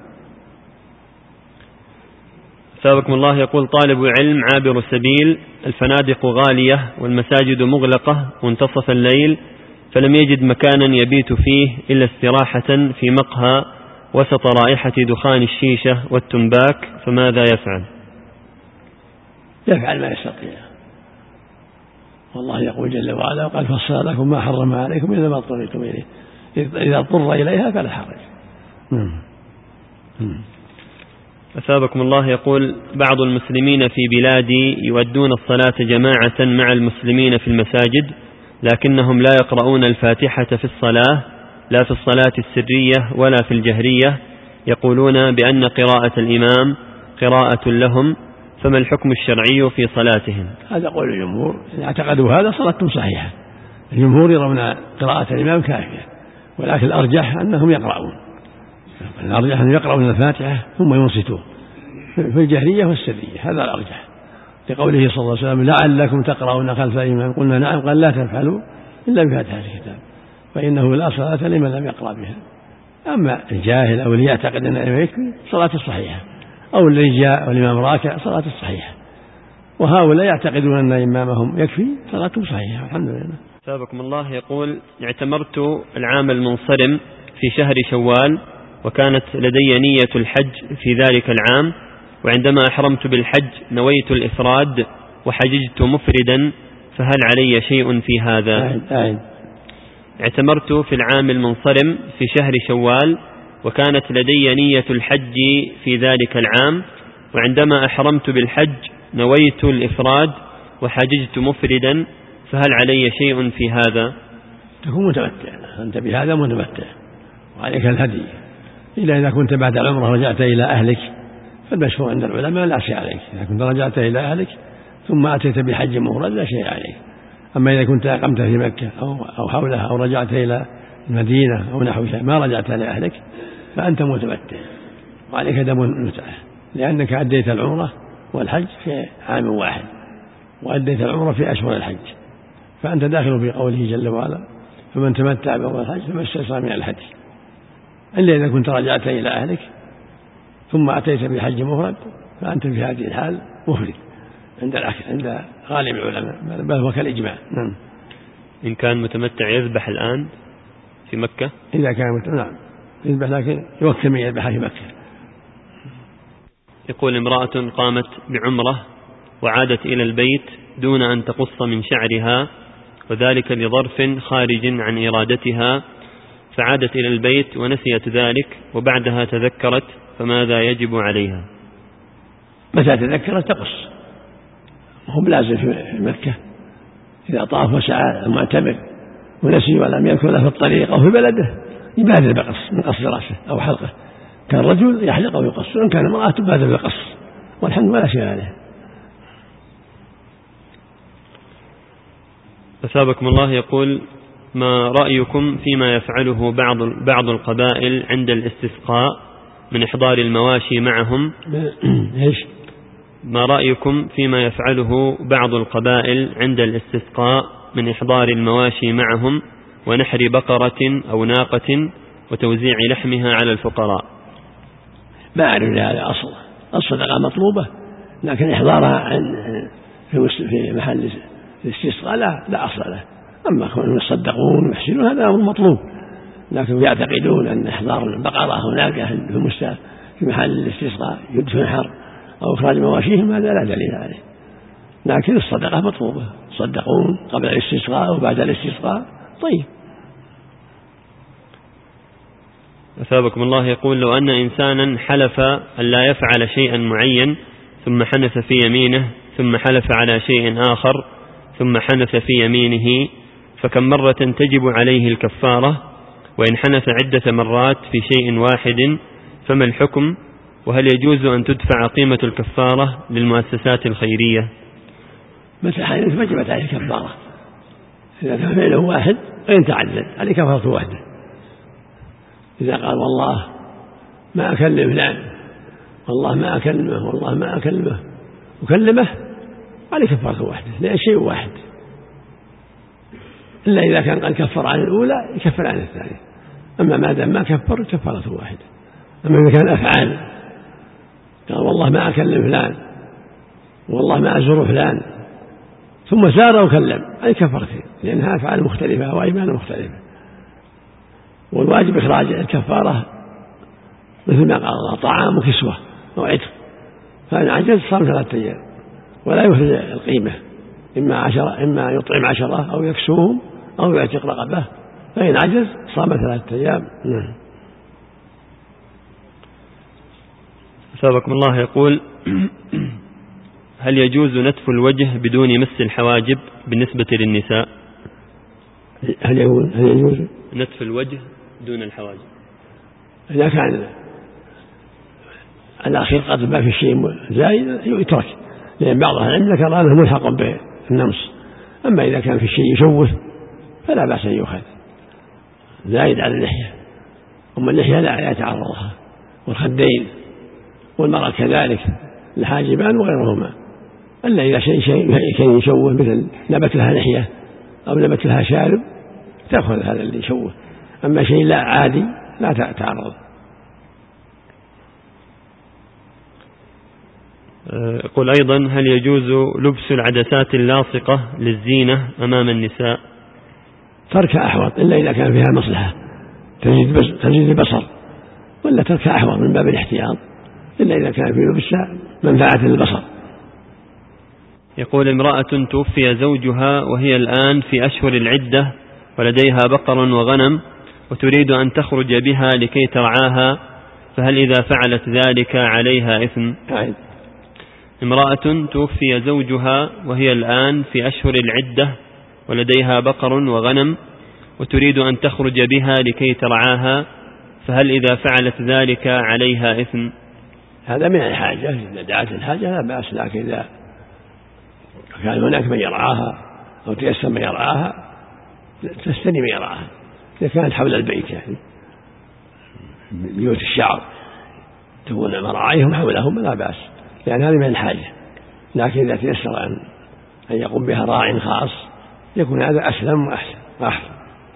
ثابكم الله. يقول طالب علم عابر سبيل، الفنادق غالية والمساجد مغلقة منتصف الليل، فلم يجد مكانا يبيت فيه إلا استراحة في مقهى وسط رائحة دخان الشيشة والتنباك، فماذا يفعل؟ يفعل ما يستطيع، والله يقول جل وعلا وقال فصل لكم ما حرم عليكم إذا ما اضطررتم إليه، إذا اضطر إليها فلا حرج. أثابكم الله. يقول بعض المسلمين في بلادي يؤدون الصلاة جماعة مع المسلمين في المساجد، لكنهم لا يقرؤون الفاتحة في الصلاة، لا في الصلاة السرية ولا في الجهرية، يقولون بأن قراءة الإمام قراءة لهم، فما الحكم الشرعي في صلاتهم؟ هذا قول الجمهور، إن اعتقدوا هذا صلاتهم صحيحة، الجمهور يرون قراءة الإمام كافية، ولكن الأرجح أنهم يقرؤون، الأرجح أن يقرؤون الفاتحة ثم ينصتون في الجهرية والسرية، هذا الأرجح، لقوله صلى الله عليه وسلم لعلكم تقرؤون خلف الإمام، قلنا نعم، قال لا تفعلوا إلا بفاتحة الكتاب فإنه لا صلاة لمن لم يقرأ بها. أما الجاهل أو اللي يعتقد أن الإمام يكفي صلاة الصحيحة، أو اللي جاء والإمام راكع صلاة الصحيحة، وهؤلاء يعتقدون أن إمامهم يكفي صلاتهم صحيحة الحمد لله. سابقكم الله يقول: اعتمرت العام المنصرم في شهر شوال، وكانت لدي نية الحج في ذلك العام، وعندما أحرمت بالحج نويت الإفراد وحججت مفردا، فهل علي شيء في هذا؟ آه آه. اعتمرت في العام المنصرم في شهر شوال، وكانت لدي نية الحج في ذلك العام، وعندما أحرمت بالحج نويت الإفراد وحججت مفردا، فهل علي شيء في هذا؟ تكون متمتع، أنت بهذا متمتع وعليك الهدي. إلا إذا كنت بعد العمرة رجعت إلى أهلك فالمشهور عند العلماء لا شيء عليك. إذا كنت رجعت إلى أهلك ثم أتيت بحج مفرد لا شيء عليك. أما إذا كنت أقمت في مكة أو أو حولها أو رجعت إلى المدينة أو نحوها ما رجعت لأهلك فأنت متمتع وعليك دم المتعة، لأنك أديت العمرة والحج في عام واحد، وأديت العمرة في أشهر الحج، فأنت داخل في قوله جل وعلا: فمن تمتع بعمر الحج فما استيسر من الحج. إلا إذا كنت رجعت إلى أهلك ثم أتيت بحج مفرد فأنت في هذه الحال مفرد عند عند غالب العلماء، بل هو كالإجماع. نعم. إن كان متمتع يذبح الآن في مكة؟ إذا كان متمتع نعم يذبح، لكن يوكل من يذبح في مكة. يقول: امرأة قامت بعمرة وعادت إلى البيت دون أن تقص من شعرها، وذلك لظرف خارج عن إرادتها، فعادت إلى البيت ونسيت ذلك وبعدها تذكرت، فماذا يجب عليها؟ متى تذكرت تقص، وهو لازم في مكة إذا طاف وسعى المعتمر ونسي ولم يذكر له في الطريق أو في بلده يبادر بقص من قص رأسه أو حلقه. كان رجل يحلق أو يقص، وإن كان امرأة تبادر بقص، والحمد ولا شيء عليه. أثابكم الله يقول: ما رأيكم فيما يفعله بعض بعض القبائل عند الاستسقاء من إحضار المواشي معهم؟ إيش؟ ما رأيكم فيما يفعله بعض القبائل عند الاستسقاء من إحضار المواشي معهم ونحر بقرة أو ناقة وتوزيع لحمها على الفقراء؟ ما أعرف هذا أصل. الصدقة مطلوبة، لكن إحضارها في محل الاستسقاء لا لا أصل له. أما كونهم يصدقون ويحسنون هذا أمر مطلوب، لكن يعتقدون أن إحضار البقرة أو ناقة في محل الاستسقاء تنحر أو إخراج مواشيهم هذا لا دليل عليه. لكن الصدقة مطلوبة، صدقون قبل الاستسقاء وبعد الاستسقاء. طيب. أثابكم الله يقول: لو أن إنسانا حلف أن لا يفعل شيئا معين ثم حنث في يمينه ثم حلف على شيء آخر ثم حنث في يمينه، فكم مرة تجب عليه الكفارة؟ وإن حنث عدة مرات في شيء واحد فما الحكم؟ وهل يجوز أن تدفع قيمة الكفارة للمؤسسات الخيرية؟ متى حنث وجبت عليه الكفارة. إذا كان فعله واحد وإن تعدد عليه كفارة واحدة. إذا قال والله ما أكلم فلان، والله ما أكلمه، والله ما أكلمه وكلمه، عليه كفارة واحدة، لأن شيء واحد. إلا إذا كان قد كفر عن الأولى يكفر عن الثانية. أما ما دام ما كفر كفارة واحدة. أما إذا كان أفعال قال والله ما أكلم فلان، والله ما أزور فلان، ثم سار وكلم، عليه كفارتين، لأنها أفعال مختلفة وأيمان مختلفة. والواجب إخراج الكفارة مثل ما قال الله: طعام وكسوة أو عتق. فإن عجز صام ثلاثة أيام ولا يخرج القيمة، إما عشرة إما يطعم عشرة أو يكسوهم أو يعتق رقبة. فإن عجز صام ثلاثة أيام. نعم. أثابكم الله يقول: هل يجوز نتف الوجه بدون مس الحواجب بالنسبة للنساء؟ هل يجوز نتف الوجه دون الحواجب؟ إذا كان الأخير قد ما في شيء زائد يترك، لأن بعض العلم ذكر أنه ملحق بالنمص. أما إذا كان في شيء يشوه فلا بأس أن يؤخذ زائد على اللحية. أما اللحية لا يتعرضها، والخدين والمرأة كذلك الحاجبان وغيرهما، إلا إذا شيء شيء يشوه مثل نبت لها لحية أو نبت لها شارب تأخذ هذا اللي يشوه. أما شيء لا عادي لا تعرض. يقول أيضا: هل يجوز لبس العدسات اللاصقة للزينة أمام النساء؟ تركها أحوط، إلا إذا كان فيها مصلحة تزيد البصر، ولا تركها أحوط من باب الاحتياط، إلا إذا كان في لبسها منفعة للبصر. يقول: امرأة توفي زوجها وهي الآن في أشهر العدة ولديها بقر وغنم وتريد أن تخرج بها لكي ترعاها، فهل إذا فعلت ذلك عليها إثم؟ عيد. امرأة توفي زوجها وهي الآن في أشهر العدة ولديها بقر وغنم وتريد أن تخرج بها لكي ترعاها، فهل إذا فعلت ذلك عليها إثم؟ هذا من الحاجة، إذا دعت الحاجة لا بأس، لكن إذا كان هناك من يرعاها أو تيسر من يرعاها تستني من يرعاها، إذا كانت حول البيت يعني بيوت الشعر تكون مراعيهم حولهم لا بأس، لأن هذه من الحاجة. لكن إذا تيسر أن أن يقوم بها راع خاص يكون هذا أسلم وأحسن وأحسن.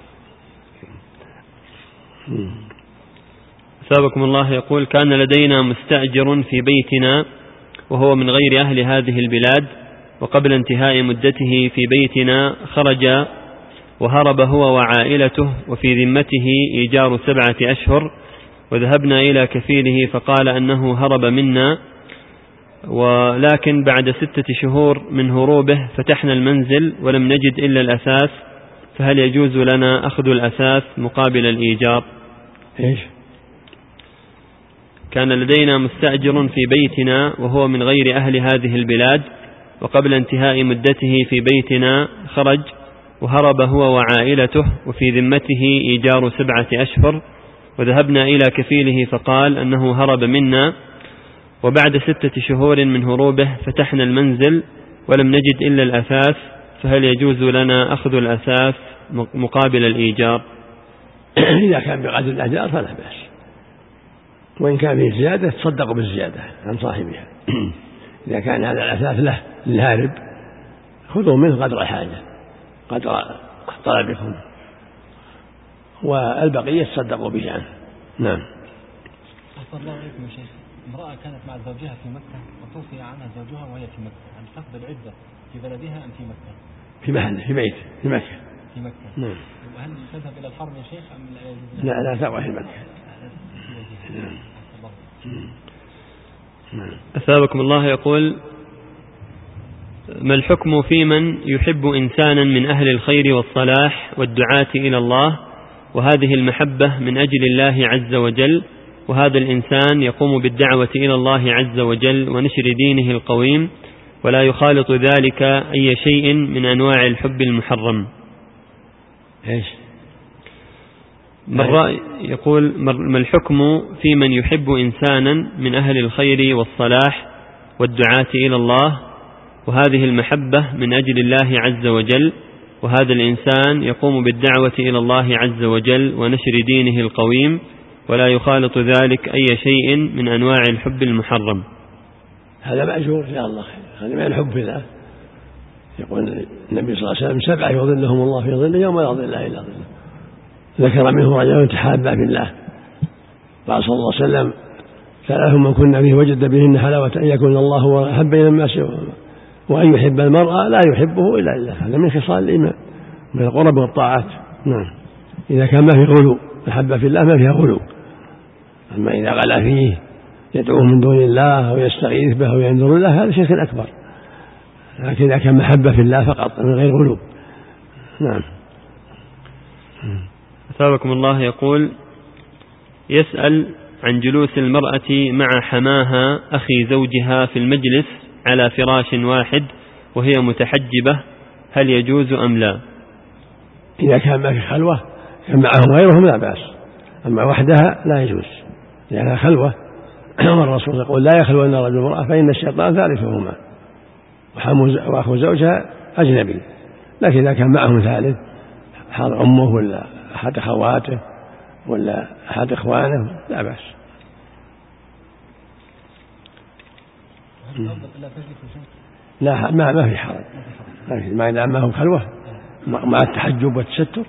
أثابكم الله. يقول: كان لدينا مستأجر في بيتنا وهو من غير أهل هذه البلاد، وقبل انتهاء مدته في بيتنا خرج وهرب هو وعائلته، وفي ذمته إيجار سبعة أشهر، وذهبنا إلى كفيله فقال أنه هرب منا، ولكن بعد ستة شهور من هروبه فتحنا المنزل ولم نجد إلا الأثاث، فهل يجوز لنا أخذ الأثاث مقابل الإيجار؟ إيش؟ كان لدينا مستأجر في بيتنا وهو من غير أهل هذه البلاد، وقبل انتهاء مدته في بيتنا خرج وهرب هو وعائلته، وفي ذمته إيجار سبعة أشهر، وذهبنا إلى كفيله فقال أنه هرب منا، وبعد ستة شهور من هروبه فتحنا المنزل ولم نجد إلا الأثاث، فهل يجوز لنا أخذ الأثاث مقابل الإيجار؟ إذا كان بقدر الأجار فلا بأس، وإن كان فيه زيادة تصدقوا بالزيادة عن صاحبها. إذا كان هذا الأثاث له للهارب خذوا منه قدر الحاجة قدر طلبكم، والبقية تصدقوا به عنه. نعم. أحسن الله عليكم يا شيخ. امرأة كانت مع زوجها في مكة وتوفي عنها زوجها وهي في مكة، هل تقضي العدة في بلدها أم في مكة؟ في محله في بيت في مكة. في مكة. نعم. وهل تذهب إلى الحرم يا شيخ أم لا؟ لا لا تبقى في مكة. نعم. نعم. أثابكم الله. يقول: ما الحكم في من يحب إنسانا من أهل الخير والصلاح والدعاة إلى الله، وهذه المحبة من أجل الله عز وجل، وهذا الإنسان يقوم بالدعوة إلى الله عز وجل ونشر دينه القويم، ولا يخالط ذلك أي شيء من أنواع الحب المحرم؟ إيش؟ مرة يقول: ما الحكم في من يحب إنسانا من أهل الخير والصلاح والدعاة إلى الله، وهذه المحبة من أجل الله عز وجل، وهذا الإنسان يقوم بالدعوة إلى الله عز وجل ونشر دينه القويم، ولا يخالط ذلك أي شيء من أنواع الحب المحرم؟ هذا مأجور يا الله، هذا من الحب في الله. يقول النبي صلى الله عليه وسلم: سبعة يظلهم الله في ظله يوم لا ظل إلا ظله. ذكر منه رجل تحابا في الله، قال صلى الله عليه وسلم: ثلاث من كنا فيه وجد بهن حلاوة أن يكون الله هو أحب إلى الناس وأن يحب المرأة لا يحبه إلا الله. هذا من خصال الإيمان من القرب والطاعات. نعم. إذا كان ما في غلو، محبة في الله ما فيها غلو. أما إذا غلا فيه يدعوه من دون الله أو يستغيث به أو ينذر له هذا شيء أكبر، لكن إذا كان محبة في الله فقط من غير غلو. نعم. أثابكم الله. يقول: يسأل عن جلوس المرأة مع حماها أخي زوجها في المجلس على فراش واحد وهي متحجبة، هل يجوز أم لا؟ إذا كان ما في خلوة كان معهم غيرهم لا بأس، أما وحدها لا يجوز لأنها خلوة. والرسول يقول: لا يخلون رجل امرأة فإن الشيطان ثالثهما، وأخو زوجها أجنبي. لكن إذا كان معهم ثالث حاضر أمه ولا أحد أخواته ولا أحد إخوانه لا بأس. لا ما ما في حرج، ما إذا ما هم خلوة مع التحجب والتستر.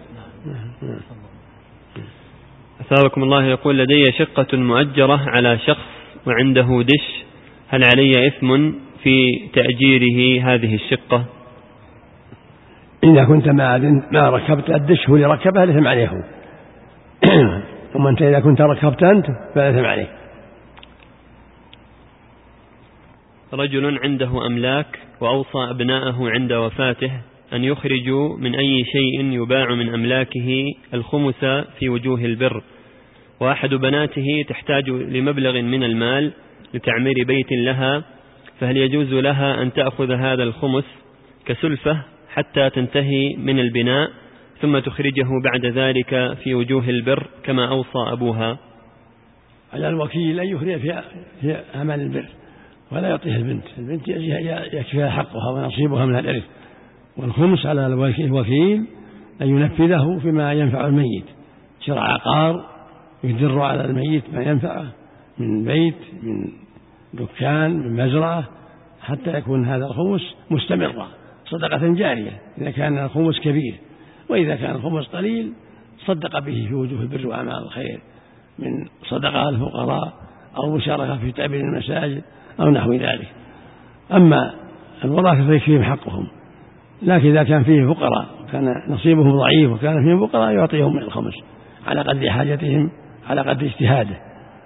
أثابكم الله. يقول: لدي شقة مؤجرة على شخص وعنده دش، هل علي إثم في تأجيره هذه الشقة؟ إذا كنت ما ما ركبت أدشه لركبها لثم عليه ثم أنت إذا كنت ركبت أنت فلا ثم عليه. رجل عنده أملاك وأوصى أبناءه عند وفاته أن يخرجوا من أي شيء يباع من أملاكه الخمس في وجوه البر، وأحد بناته تحتاج لمبلغ من المال لتعمير بيت لها، فهل يجوز لها أن تأخذ هذا الخمس كسلفة حتى تنتهي من البناء ثم تخرجه بعد ذلك في وجوه البر كما أوصى أبوها؟ على الوكيل أن يخرج في أعمال البر ولا يعطيها البنت، البنت يكفيها حقها ونصيبها من الإرث، والخمس على الوكيل أن ينفذه فيما ينفع الميت، شراء عقار يدر على الميت ما ينفعه من بيت من دكان من مزرعة، حتى يكون هذا الخمس مستمرا صدقة جارية إذا كان الخمس كبير، وإذا كان الخمس قليل صدق به في وجوه البر وأعمال الخير من صدقة الفقراء أو مشاركة في تأمين المساجد أو نحو ذلك. أما الوراثة فيكفيهم حقهم، لكن إذا كان فيه فقراء كان نصيبهم ضعيف وكان فيهم فقراء يعطيهم من الخمس على قدر حاجتهم على قدر اجتهاده.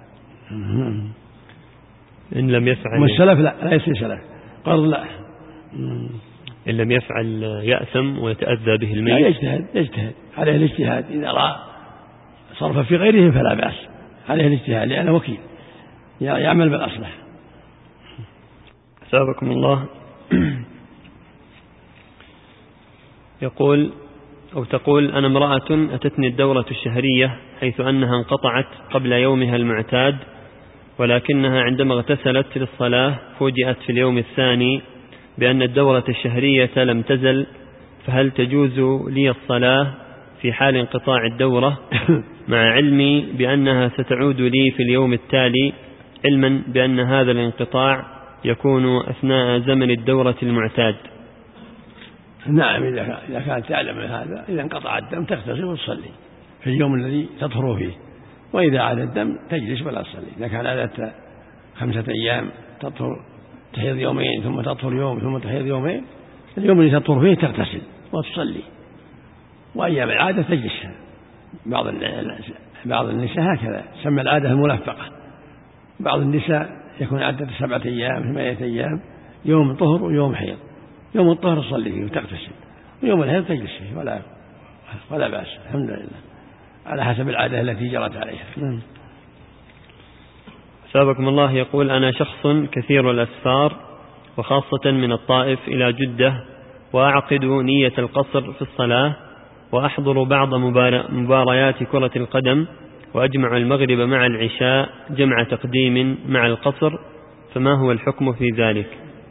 إن لم يفعل والسلف لا لا يصير سلف، قرض لا. إن لم يفعل يأثم ويتأذى به الميت. لا يجتهد يجتهد عليه الاجتهاد، إذا رأى صرف في غيره فلا بأس، عليه الاجتهاد لأنه وكيل يعمل بالأصلح. أثابكم الله. يقول أو تقول: أنا امرأة أتتني الدورة الشهرية حيث أنها انقطعت قبل يومها المعتاد، ولكنها عندما اغتسلت للصلاة فوجئت في اليوم الثاني بأن الدورة الشهرية لم تزل، فهل تجوز لي الصلاة في حال انقطاع الدورة مع علمي بأنها ستعود لي في اليوم التالي، علما بأن هذا الانقطاع يكون أثناء زمن الدورة المعتاد؟ نعم، إذا كانت تعلم هذا، إذا انقطع الدم تغتسل وتصلي في اليوم الذي تطهر فيه، وإذا عاد الدم تجلس ولا تصلي. إذا كان عادت خمسة أيام تطهر تحيض يومين ثم تطهر يوم ثم تحيض يومين، اليوم اللي تطهر فيه تغتسل وتصلي، وأيام العادة تجلس. بعض بعض النساء هكذا تسمى العادة الملفقة، بعض النساء يكون عادة سبعة أيام ثمانية أيام، يوم طهر ويوم حيض، يوم الطهر تصلي فيه وتغتسل، ويوم الحيض تجلس فيه ولا ولا بأس، الحمد لله، على حسب العادة التي جرت عليها. سابقكم الله. يقول: أنا شخص كثير الأسفار وخاصة من الطائف إلى جدة، وأعقد نية القصر في الصلاة، وأحضر بعض مباريات كرة القدم، وأجمع المغرب مع العشاء جمع تقديم مع القصر، فما هو الحكم في ذلك؟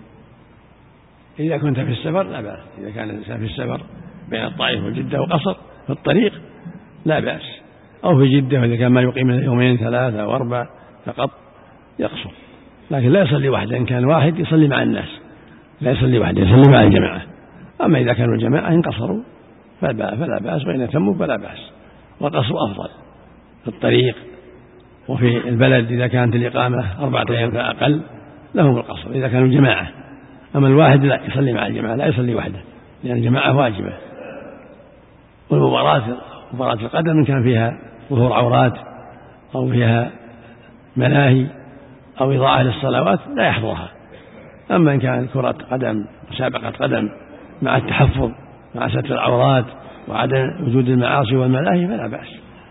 إذا كنت في السفر لا بأس، إذا كان الإنسان في السفر بين الطائف وجدة وقصر في الطريق لا بأس، أو في جدة إذا كان ما يقيم يومين ثلاثة وأربعة فقط يقصر، لكن لا يصلي وحده. إن كان واحد يصلي مع الناس، لا يصلي وحده، يصلي مع الجماعة. أما إذا كانوا الجماعة انقصروا فلا بأس، وإن تموا فلا بأس، والقصر أفضل في الطريق. وفي البلد إذا كانت الإقامة أربعة أيام فأقل لهم القصر إذا كانوا جماعة. أما الواحد لا يصلي مع الجماعة، لا يصلي وحده، لأن الجماعة واجبة. والمباراة مباراة القدم إن كان فيها ظهور عورات أو فيها ملاهي أو إضاعة للصلوات لا يحضرها. أما إن كان كرة قدم مسابقة قدم مع التحفظ مع ستر العورات وعدم وجود المعاصي والملاهي فلا بأس.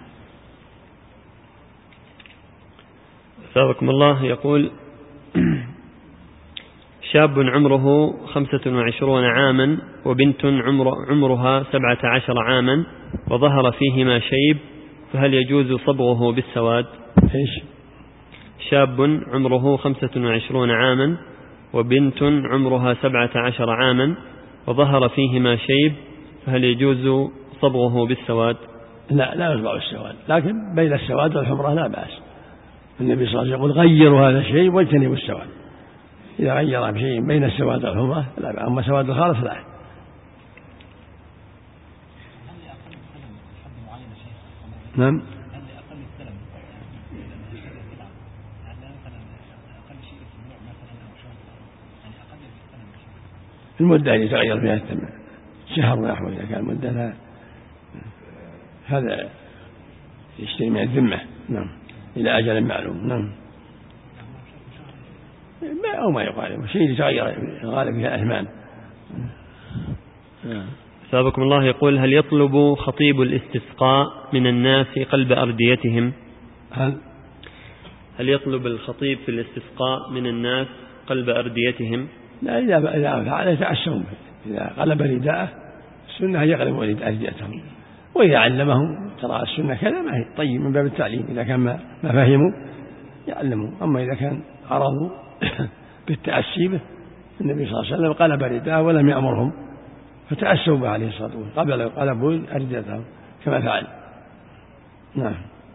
سابقكم الله. يقول: شاب عمره خمسة وعشرون عاما وبنت عمر عمرها سبعة عشر عاما وظهر فيهما شيب، فهل يجوز صبغه بالسواد؟ إيش؟ شاب عمره خمسة وعشرون عاما وبنت عمرها سبعة عشر عاما وظهر فيهما شيب، فهل يجوز صبغه بالسواد؟ لا لا يصبغ بالسواد، لكن بين السواد والحمرة لا بأس. النبي صلى الله عليه وسلم يقول: غيروا هذا الشيء واجتنبوا السواد. إذا غير بشيء بين السواد والحمرة لا بأس، أما سواد الخالص لا. نعم. المدة اللي يتغير فيها الثمن شهر ونحو، إذا كان مدة لا هذا يشتري من الذمة نعم إلى أجل معلوم. نعم ما أو ما يقال شيء يتغير غالب فيها الأثمان. سابقكم الله يقول: هل يطلب خطيب الاستسقاء من الناس قلب أرديتهم؟ هل هل يطلب الخطيب في الاستسقاء من الناس قلب أرديتهم؟ لا، إذا إذا فعل يتعشون، إذا قلب رداءه السنة يقلب أرديتهم، وإذا علمهم ترى السنة كذا ما هي طيب من باب التعليم، إذا كان ما فهموا يعلموا. أما إذا كان عرضوا بالتأسي به النبي صلى الله عليه وسلم قلب رداءه ولم يأمرهم فتأسوا به عليه الصلاة والسلام قبل قلبوا أرديتهم كما فعل. نعم.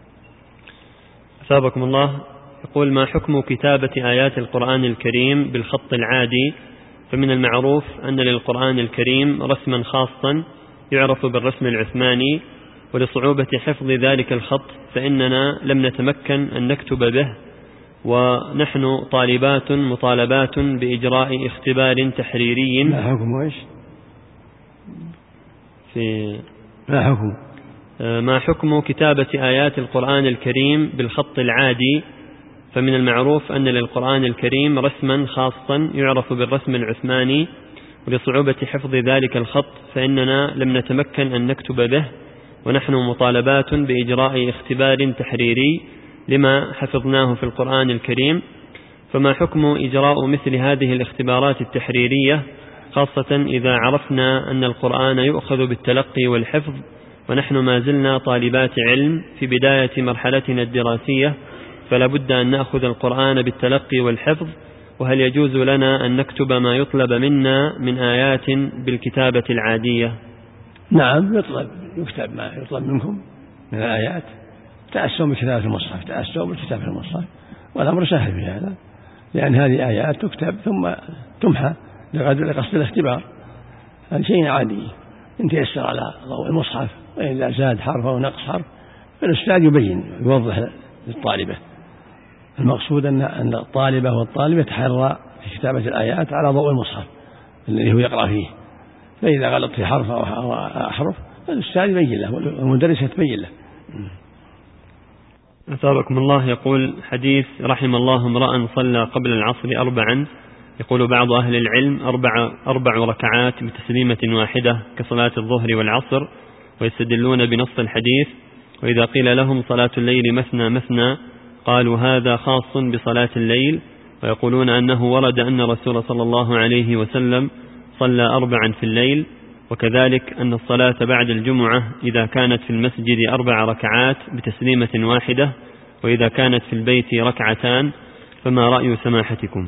أثابكم الله يقول: ما حكم كتابة آيات القرآن الكريم بالخط العادي؟ فمن المعروف أن للقرآن الكريم رسما خاصا يعرف بالرسم العثماني، ولصعوبة حفظ ذلك الخط فإننا لم نتمكن أن نكتب به، ونحن طالبات مطالبات بإجراء اختبار تحريري. ما حكم إيش؟ في ما حكم ما حكم كتابة آيات القرآن الكريم بالخط العادي؟ فمن المعروف أن للقرآن الكريم رسما خاصا يعرف بالرسم العثماني، ولصعوبة حفظ ذلك الخط فإننا لم نتمكن أن نكتب به، ونحن مطالبات بإجراء اختبار تحريري لما حفظناه في القرآن الكريم، فما حكم إجراء مثل هذه الاختبارات التحريرية، خاصة إذا عرفنا أن القرآن يؤخذ بالتلقي والحفظ، ونحن ما زلنا طالبات علم في بداية مرحلتنا الدراسية، فلا بد أن نأخذ القرآن بالتلقي والحفظ، وهل يجوز لنا أن نكتب ما يطلب منا من آيات بالكتابة العادية؟ نعم، يطلب يكتب ما يطلب منكم من الآيات، تأسوا بكتابة المصحف، تأسوا بكتابة المصحف، والأمر سهل في هذا، لأن هذه آيات تكتب ثم تمحى لقصد الاختبار، هذا شيء عادي إن تيسر على ضوء المصحف، وإذا زاد حرف أو نقص حرف فالأستاذ يبين يوضح للطالبة. المقصود أن الطالبة والطالب يتحرى في كتابة الآيات على ضوء المصحف الذي هو يقرأ فيه، فإذا غلط في حرف أو أحرف فالأستاذ يبين له والمدرسة تبين له. أثابكم الله يقول: حديث رحم الله امرأ صلى قبل العصر أربعا، يقول بعض أهل العلم أربع, أربع ركعات بتسليمة واحدة كصلاة الظهر والعصر، ويستدلون بنص الحديث، وإذا قيل لهم صلاة الليل مثنى مثنى قالوا هذا خاص بصلاة الليل، ويقولون أنه ورد أن رسول صلى الله عليه وسلم صلى أربعا في الليل، وكذلك أن الصلاة بعد الجمعة إذا كانت في المسجد أربع ركعات بتسليمة واحدة، وإذا كانت في البيت ركعتان، فما رأي سماحتكم؟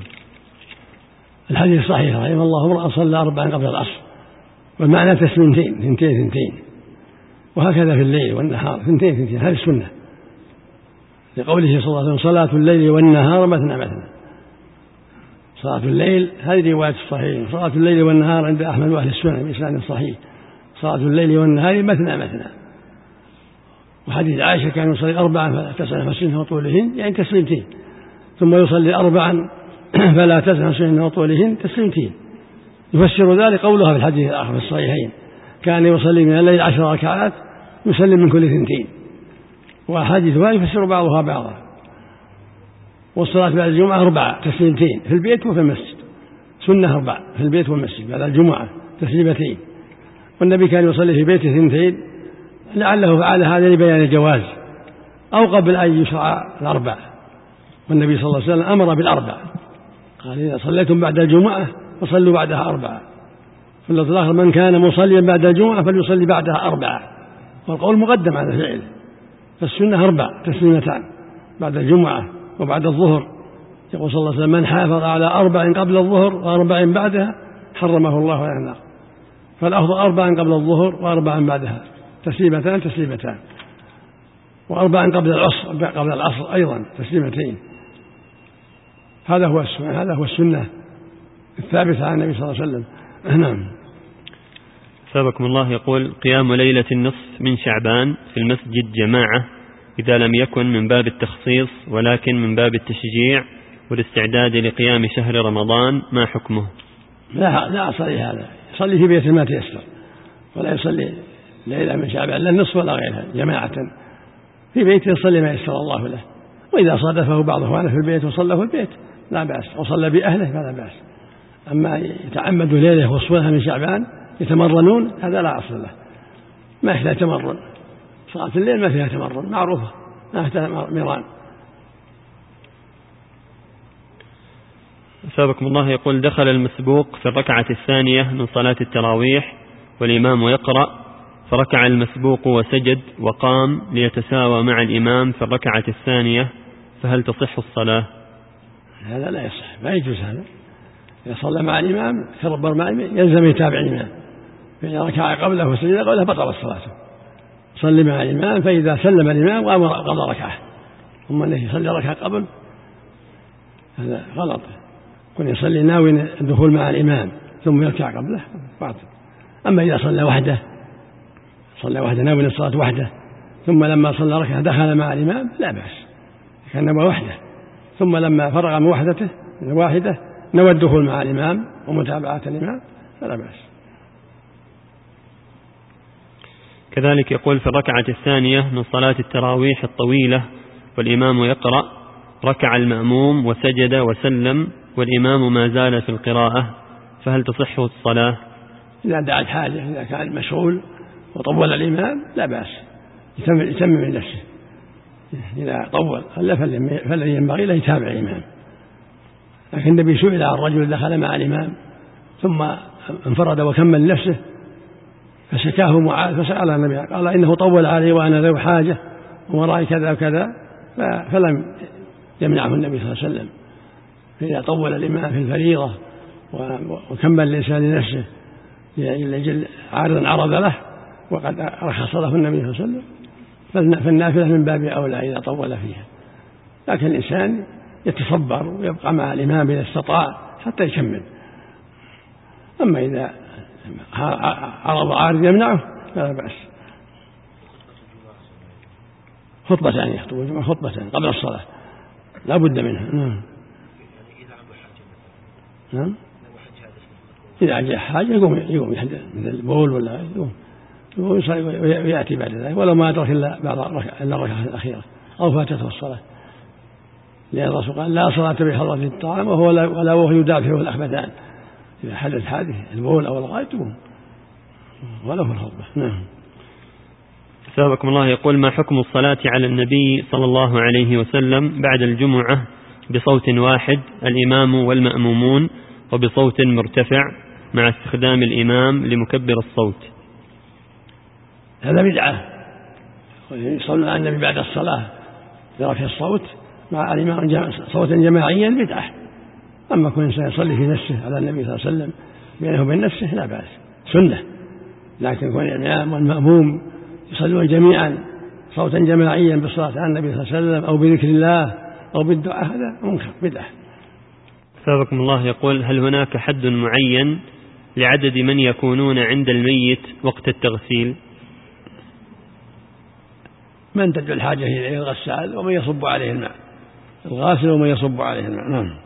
الحديث صحيح رحمه الله امرأ صلى أربعا قبل العصر، والمعنى تسليمتين ثنتين ثنتين، وهكذا في الليل والنهار ثنتين ثنتين، هذه السنة لقوله صلى الله عليه وسلم صلاة الليل والنهار مثنى مثنى. صلاة الليل هذه رواية الصحيح، صلاة الليل والنهار عند أحمد وأهل السنة بإسناد صحيح، صلاة الليل والنهار مثنى مثنى. وحديث عائشة كان يصلي أربعا فلا تسع حسنهن وطولهن، يعني تسليمتين، ثم يصلي أربعا فلا تسع حسنهن وطولهن تسليمتين. يفسر ذلك قولها في الحديث الآخر في الصحيحين كان يصلي من الليل عشر ركعات يسلم من كل ثنتين، وأحاديثها يفسر بعضها بعضا. والصلاة بعد الجمعة أربعة تسليمتين في البيت وفي المسجد، سنة أربعة في البيت والمسجد بعد الجمعة تسليمتين، والنبي كان يصلي في بيته ثنتين لعله فعل هذا لبيان الجواز أو قبل أن يشرع الأربع، والنبي صلى الله عليه وسلم أمر بالأربع، قال إذا صليتم بعد الجمعة فصلوا بعدها أربعة، في اللفظ الآخر من كان مصليا بعد الجمعة فليصلي بعدها أربعة، والقول مقدم على الفعل، فالسنة أربع تسليمتان بعد الجمعة وبعد الظهر. يقول صلى الله عليه وسلم من حافظ على أربع قبل الظهر وأربع بعدها حرمه الله على النار، فالأفضل أربع قبل الظهر وأربع بعدها تسليمتان تسليمتان، وأربع قبل العصر قبل العصر أيضا تسليمتين. هذا هو السنة، هذا هو السنة الثابتة عن النبي صلى الله عليه وسلم. نعم. سابقكم الله يقول: قيام ليلة النصف من شعبان في المسجد جماعة إذا لم يكن من باب التخصيص ولكن من باب التشجيع والاستعداد لقيام شهر رمضان، ما حكمه؟ لا لا أصلي هذا، يصلي في بيته ما تيسر، ولا يصلي ليلة من شعبان لا النصف ولا غيرها جماعة في بيته، يصلي ما يسر الله له. وإذا صادفه بعض إخوانه في البيت وصلى في البيت لا بأس، وصلى بأهله فلا بأس. أما يتعمدوا ليلة يخصونها من شعبان يتمرنون هذا لا أصل له، ما يحتاج تمرن، صلاة الليل ما فيها تمرن معروفة، ما يحتاج مران. أثابكم الله. يقول دخل المسبوق في الركعة الثانية من صلاة التراويح والإمام يقرأ، فركع المسبوق وسجد وقام ليتساوى مع الإمام في الركعة الثانية، فهل تصح الصلاة؟ هذا لا يصح، ما يجوز هذا. إذا صلى مع الإمام كبر مع الإمام يلزم يتابع الإمام، فإذا ركع قبله وسجد قبله بطلت صلاته. صلي مع الإمام، فإذا سلم الإمام قضى ركعة، ثم أنه يصلي ركعة قبل هذا غلط. كن يصلي ناوي الدخول مع الإمام ثم يركع قبله باطل. أما إذا صلى وحده صلى وحده ناوي الصلاة وحده ثم لما صلى ركعة دخل مع الإمام لا بأس، كان نوى وحده ثم لما فرغ من وحدته من واحدة نوى الدخول مع الإمام ومتابعة الإمام فلا بأس. كذلك يقول في الركعة الثانية من صلاة التراويح الطويلة والإمام يقرأ، ركع المأموم وسجد وسلم والإمام ما زال في القراءة، فهل تصح الصلاة؟ إذا دعت حاجة، إذا كان مشغول وطول الإمام لا بأس، يتم من نفسه. إذا طول فالذي ينبغي له يتابع الإمام. لكن النبي سئل عن رجل دخل مع الإمام ثم انفرد وكمل نفسه فشكاه معاذ فسأل النبي قال إنه طول علي وأنا ذو حاجة ومرأي كذا وكذا، فلم يمنعه النبي صلى الله عليه وسلم. فإذا طول الإمام في الفريضة وكمل الإنسان لنفسه لأجل عارض عرض له وقد رخص له النبي صلى الله عليه وسلم، فالنافلة من باب أولى إذا طول فيها. لكن الإنسان يتصبر ويبقى مع الإمام إذا استطاع حتى يكمل. أما إذا عرض عارض يمنعه فلا بأس. خطبة يعني يخطب الجمعة خطبة قبل الصلاة لا بد منها. نعم. نعم. إذا جاء حاجة يقوم يقوم يحدث من البول ولا يقوم يصلي ويأتي بعد ذلك ولو ما أدرك إلا بعد إلا الركعة الأخيرة أو فاتته الصلاة، لأن الرسول قال لا صلاة بحضرة الطعام وهو ولا وهو يدافعه الأخبثان. إذا حدث هذه البول أو الغائط يقوم وله الخطبة. نعم. سابقكم الله. يقول ما حكم الصلاة على النبي صلى الله عليه وسلم بعد الجمعة بصوت واحد الإمام والمأمومون وبصوت مرتفع مع استخدام الإمام لمكبر الصوت؟ هذا بدعة، يصلون على النبي بعد الصلاة برفع الصوت مع الإمام صوتا جماعيا بدعة. أما كل إنسان يصلي في نفسه على النبي صلى الله عليه وسلم بينه وبين نفسه لا بأس، سنة. لكن كون الإمام والمأموم يصلون جميعا صوتا جماعيا بالصلاة على النبي صلى الله عليه وسلم أو بذكر الله أو بالدعاء هذا منكر بدعة. سابقكم الله. يقول هل هناك حد معين لعدد من يكونون عند الميت وقت التغسيل؟ من تدعو الحاجة إليه الغسال ومن يصب عليه الماء، الغاسل ومن يصب عليه الماء. نعم.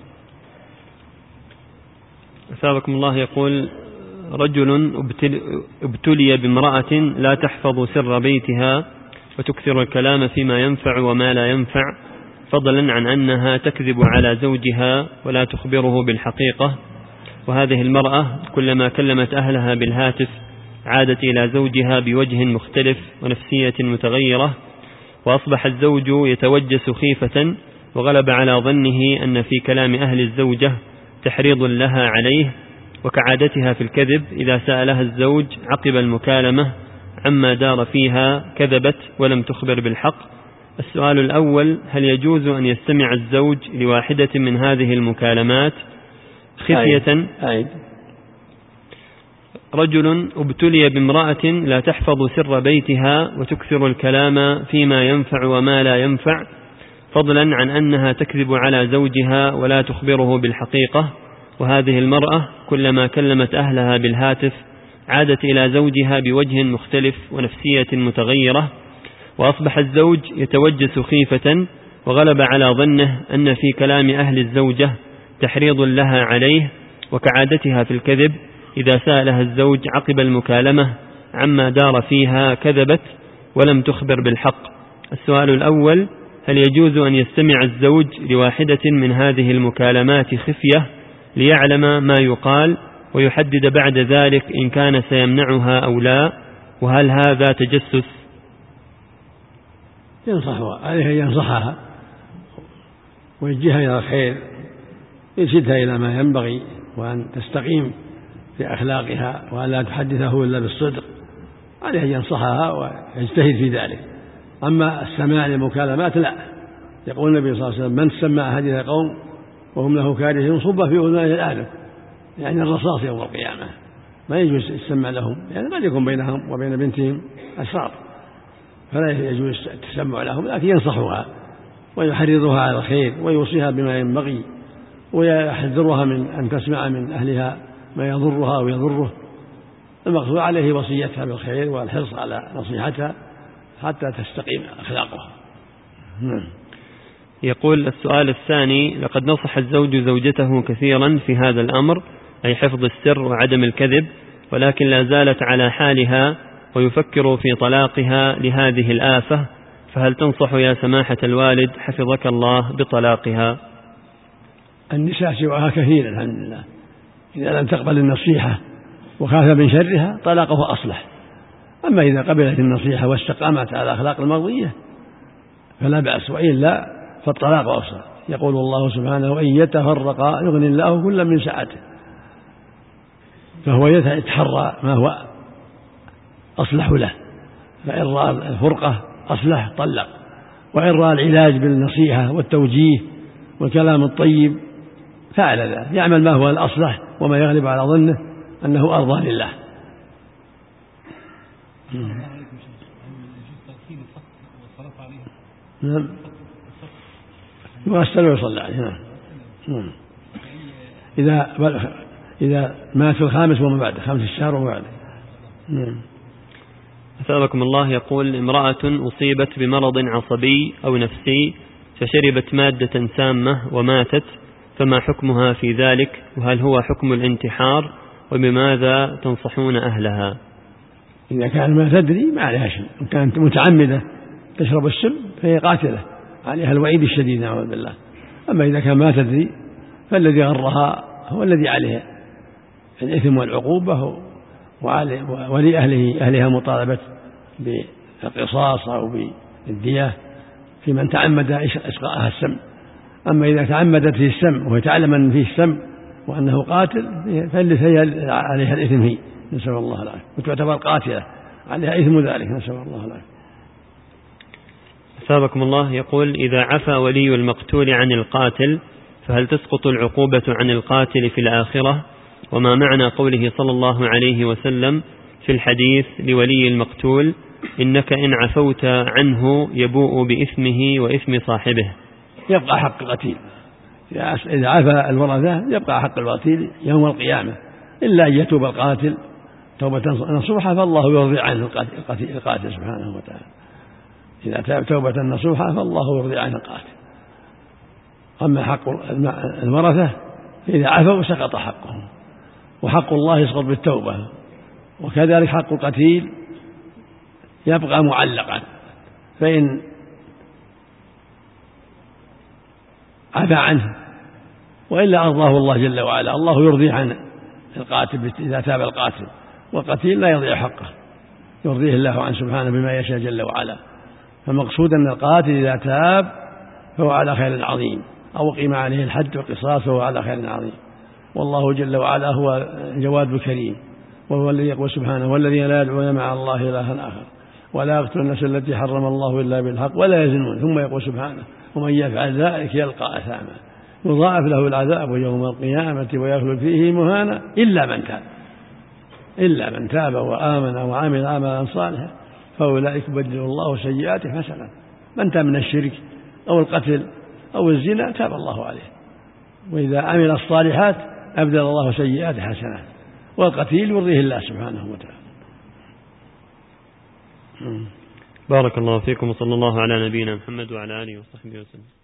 سابقكم الله. يقول رجل ابتلي بامرأة لا تحفظ سر بيتها وتكثر الكلام فيما ينفع وما لا ينفع، فضلا عن أنها تكذب على زوجها ولا تخبره بالحقيقة، وهذه المرأة كلما كلمت أهلها بالهاتف عادت إلى زوجها بوجه مختلف ونفسية متغيرة، وأصبح الزوج يتوجس خيفة، وغلب على ظنه أن في كلام أهل الزوجة تحريض لها عليه، وكعادتها في الكذب إذا سألها الزوج عقب المكالمة عما دار فيها كذبت ولم تخبر بالحق. السؤال الأول: هل يجوز أن يستمع الزوج لواحدة من هذه المكالمات خفية؟ رجل ابتلي بامرأة لا تحفظ سر بيتها وتكثر الكلام فيما ينفع وما لا ينفع، فضلا عن أنها تكذب على زوجها ولا تخبره بالحقيقة، وهذه المرأة كلما كلمت أهلها بالهاتف عادت إلى زوجها بوجه مختلف ونفسية متغيرة، وأصبح الزوج يتوجس خيفة، وغلب على ظنه أن في كلام أهل الزوجة تحريض لها عليه، وكعادتها في الكذب إذا سألها الزوج عقب المكالمة عما دار فيها كذبت ولم تخبر بالحق. السؤال الأول: هل يجوز أن يستمع الزوج لواحدة من هذه المكالمات خفية ليعلم ما يقال ويحدد بعد ذلك إن كان سيمنعها أو لا، وهل هذا تجسس؟ ينصحها، عليه أن ينصحها ويوجهها إلى الخير، يرشدها إلى ما ينبغي، وأن تستقيم في أخلاقها وأن لا تحدثه إلا بالصدق. عليه أن ينصحها ويجتهد في ذلك. أما السماع للمكالمات لا، يقول النبي صلى الله عليه وسلم: من سمع هذه القوم وهم له كارهون صب في أذنيه الآلف، يعني الرصاص يوم القيامة. ما يجوز السمع لهم، يعني قد يكون بينهم وبين بنتهم أسرار، فلا يجوز التسمع لهم، لكن ينصحها ويحرضها على الخير ويوصيها بما ينبغي ويحذرها من أن تسمع من أهلها ما يضرها أو يضره. المقصود عليه وصيتها بالخير والحرص على نصيحتها حتى تستقيم أخلاقها. يقول السؤال الثاني: لقد نصح الزوج زوجته كثيرا في هذا الأمر، أي حفظ السر وعدم الكذب، ولكن لا زالت على حالها ويفكر في طلاقها لهذه الآفة، فهل تنصح يا سماحة الوالد حفظك الله بطلاقها؟ النساء سواها كثير الحمد لله، إذا لم تقبل النصيحة وخاف من شرها طلاقه أصلح. أما إذا قبلت النصيحة واستقامت على الأخلاق المرضية فلا بأس، وإلا فالطلاق أصلح. يقول الله سبحانه: وإن يتفرقا يغني الله كلا من سعته. فهو يتحرى ما هو أصلح له، فإن رأى الفرقة أصلح طلق، وإن رأى العلاج بالنصيحة والتوجيه والكلام الطيب فعل ذلك، يعمل ما هو الأصلح وما يغلب على ظنه أنه أرضى لله. نعم، يغسل ويصلى عليه. نعم، إذا إذا مات في الخامس وما بعد خامس الشهر وما بعد. نعم. أثابكم الله. يقول: امرأة أصيبت بمرض عصبي أو نفسي فشربت مادة سامة وماتت، فما حكمها في ذلك؟ وهل هو حكم الانتحار؟ وبماذا تنصحون أهلها؟ إذا كان ما تدري ما عليها شيء، إن كانت متعمدة تشرب السم فهي قاتلة، عليها الوعيد الشديد نعوذ بالله. أما إذا كان ما تدري فالذي غرها هو الذي عليه الإثم والعقوبة، ولي أهله أهلها مطالبة بالقصاص أو بالدية في من تعمد إسقاءها السم. أما إذا تعمدت فيه السم وهي تعلم أن فيه السم وأنه قاتل فهي عليها الإثم، هي نسأل الله العافية، وتعتبر قاتلة عليها إثم ذلك، نسأل الله العافية. أثابكم الله. يقول: إذا عفى ولي المقتول عن القاتل فهل تسقط العقوبة عن القاتل في الآخرة؟ وما معنى قوله صلى الله عليه وسلم في الحديث لولي المقتول: إنك إن عفوت عنه يبوء بإثمه وإثم صاحبه؟ يبقى حق القتيل، إذا عفى الورثة يبقى حق القتيل يوم القيامة، إلا أن يتوب القاتل توبة نصوحة فالله يرضي عنه القاتل سبحانه وتعالى. إذا تاب توبة نصوحة فالله يرضي عنه القاتل. أما حق الورثة إذا عفوا سقط حقهم، وحق الله يسقط بالتوبة، وكذلك حق القتيل يبقى معلقا، فإن عفى عنه وإلا أرضاه الله جل وعلا، الله يرضي عن القاتل إذا تاب القاتل، والقتيل لا يضيع حقه، يرضيه الله عنه سبحانه بما يشاء جل وعلا. فالمقصود أن القاتل إذا تاب فهو على خير عظيم، أو قيم عليه الحد والقصاص فهو على خير عظيم، والله جل وعلا هو الجواد الكريم، وهو الذي يقول سبحانه: والذين لا يدعون مع الله إلها آخر ولا يقتلون النفس التي حرم الله إلا بالحق ولا يزنون. ثم يقول سبحانه: ومن يفعل ذلك يلقى أثاما يضاعف له العذاب يوم القيامة ويخلد فيه مهانا إلا من تاب إلا من تاب وآمن وعمل عملا صالحا فأولئك يبدل الله سيئاته حسنات. من تاب من الشرك أو القتل أو الزنا تاب الله عليه، وإذا عمل الصالحات أبدل الله سيئاته حسنات، والقتيل يرضيه الله سبحانه وتعالى. بارك الله فيكم، وصلى الله على نبينا محمد وعلى آله وصحبه وسلم.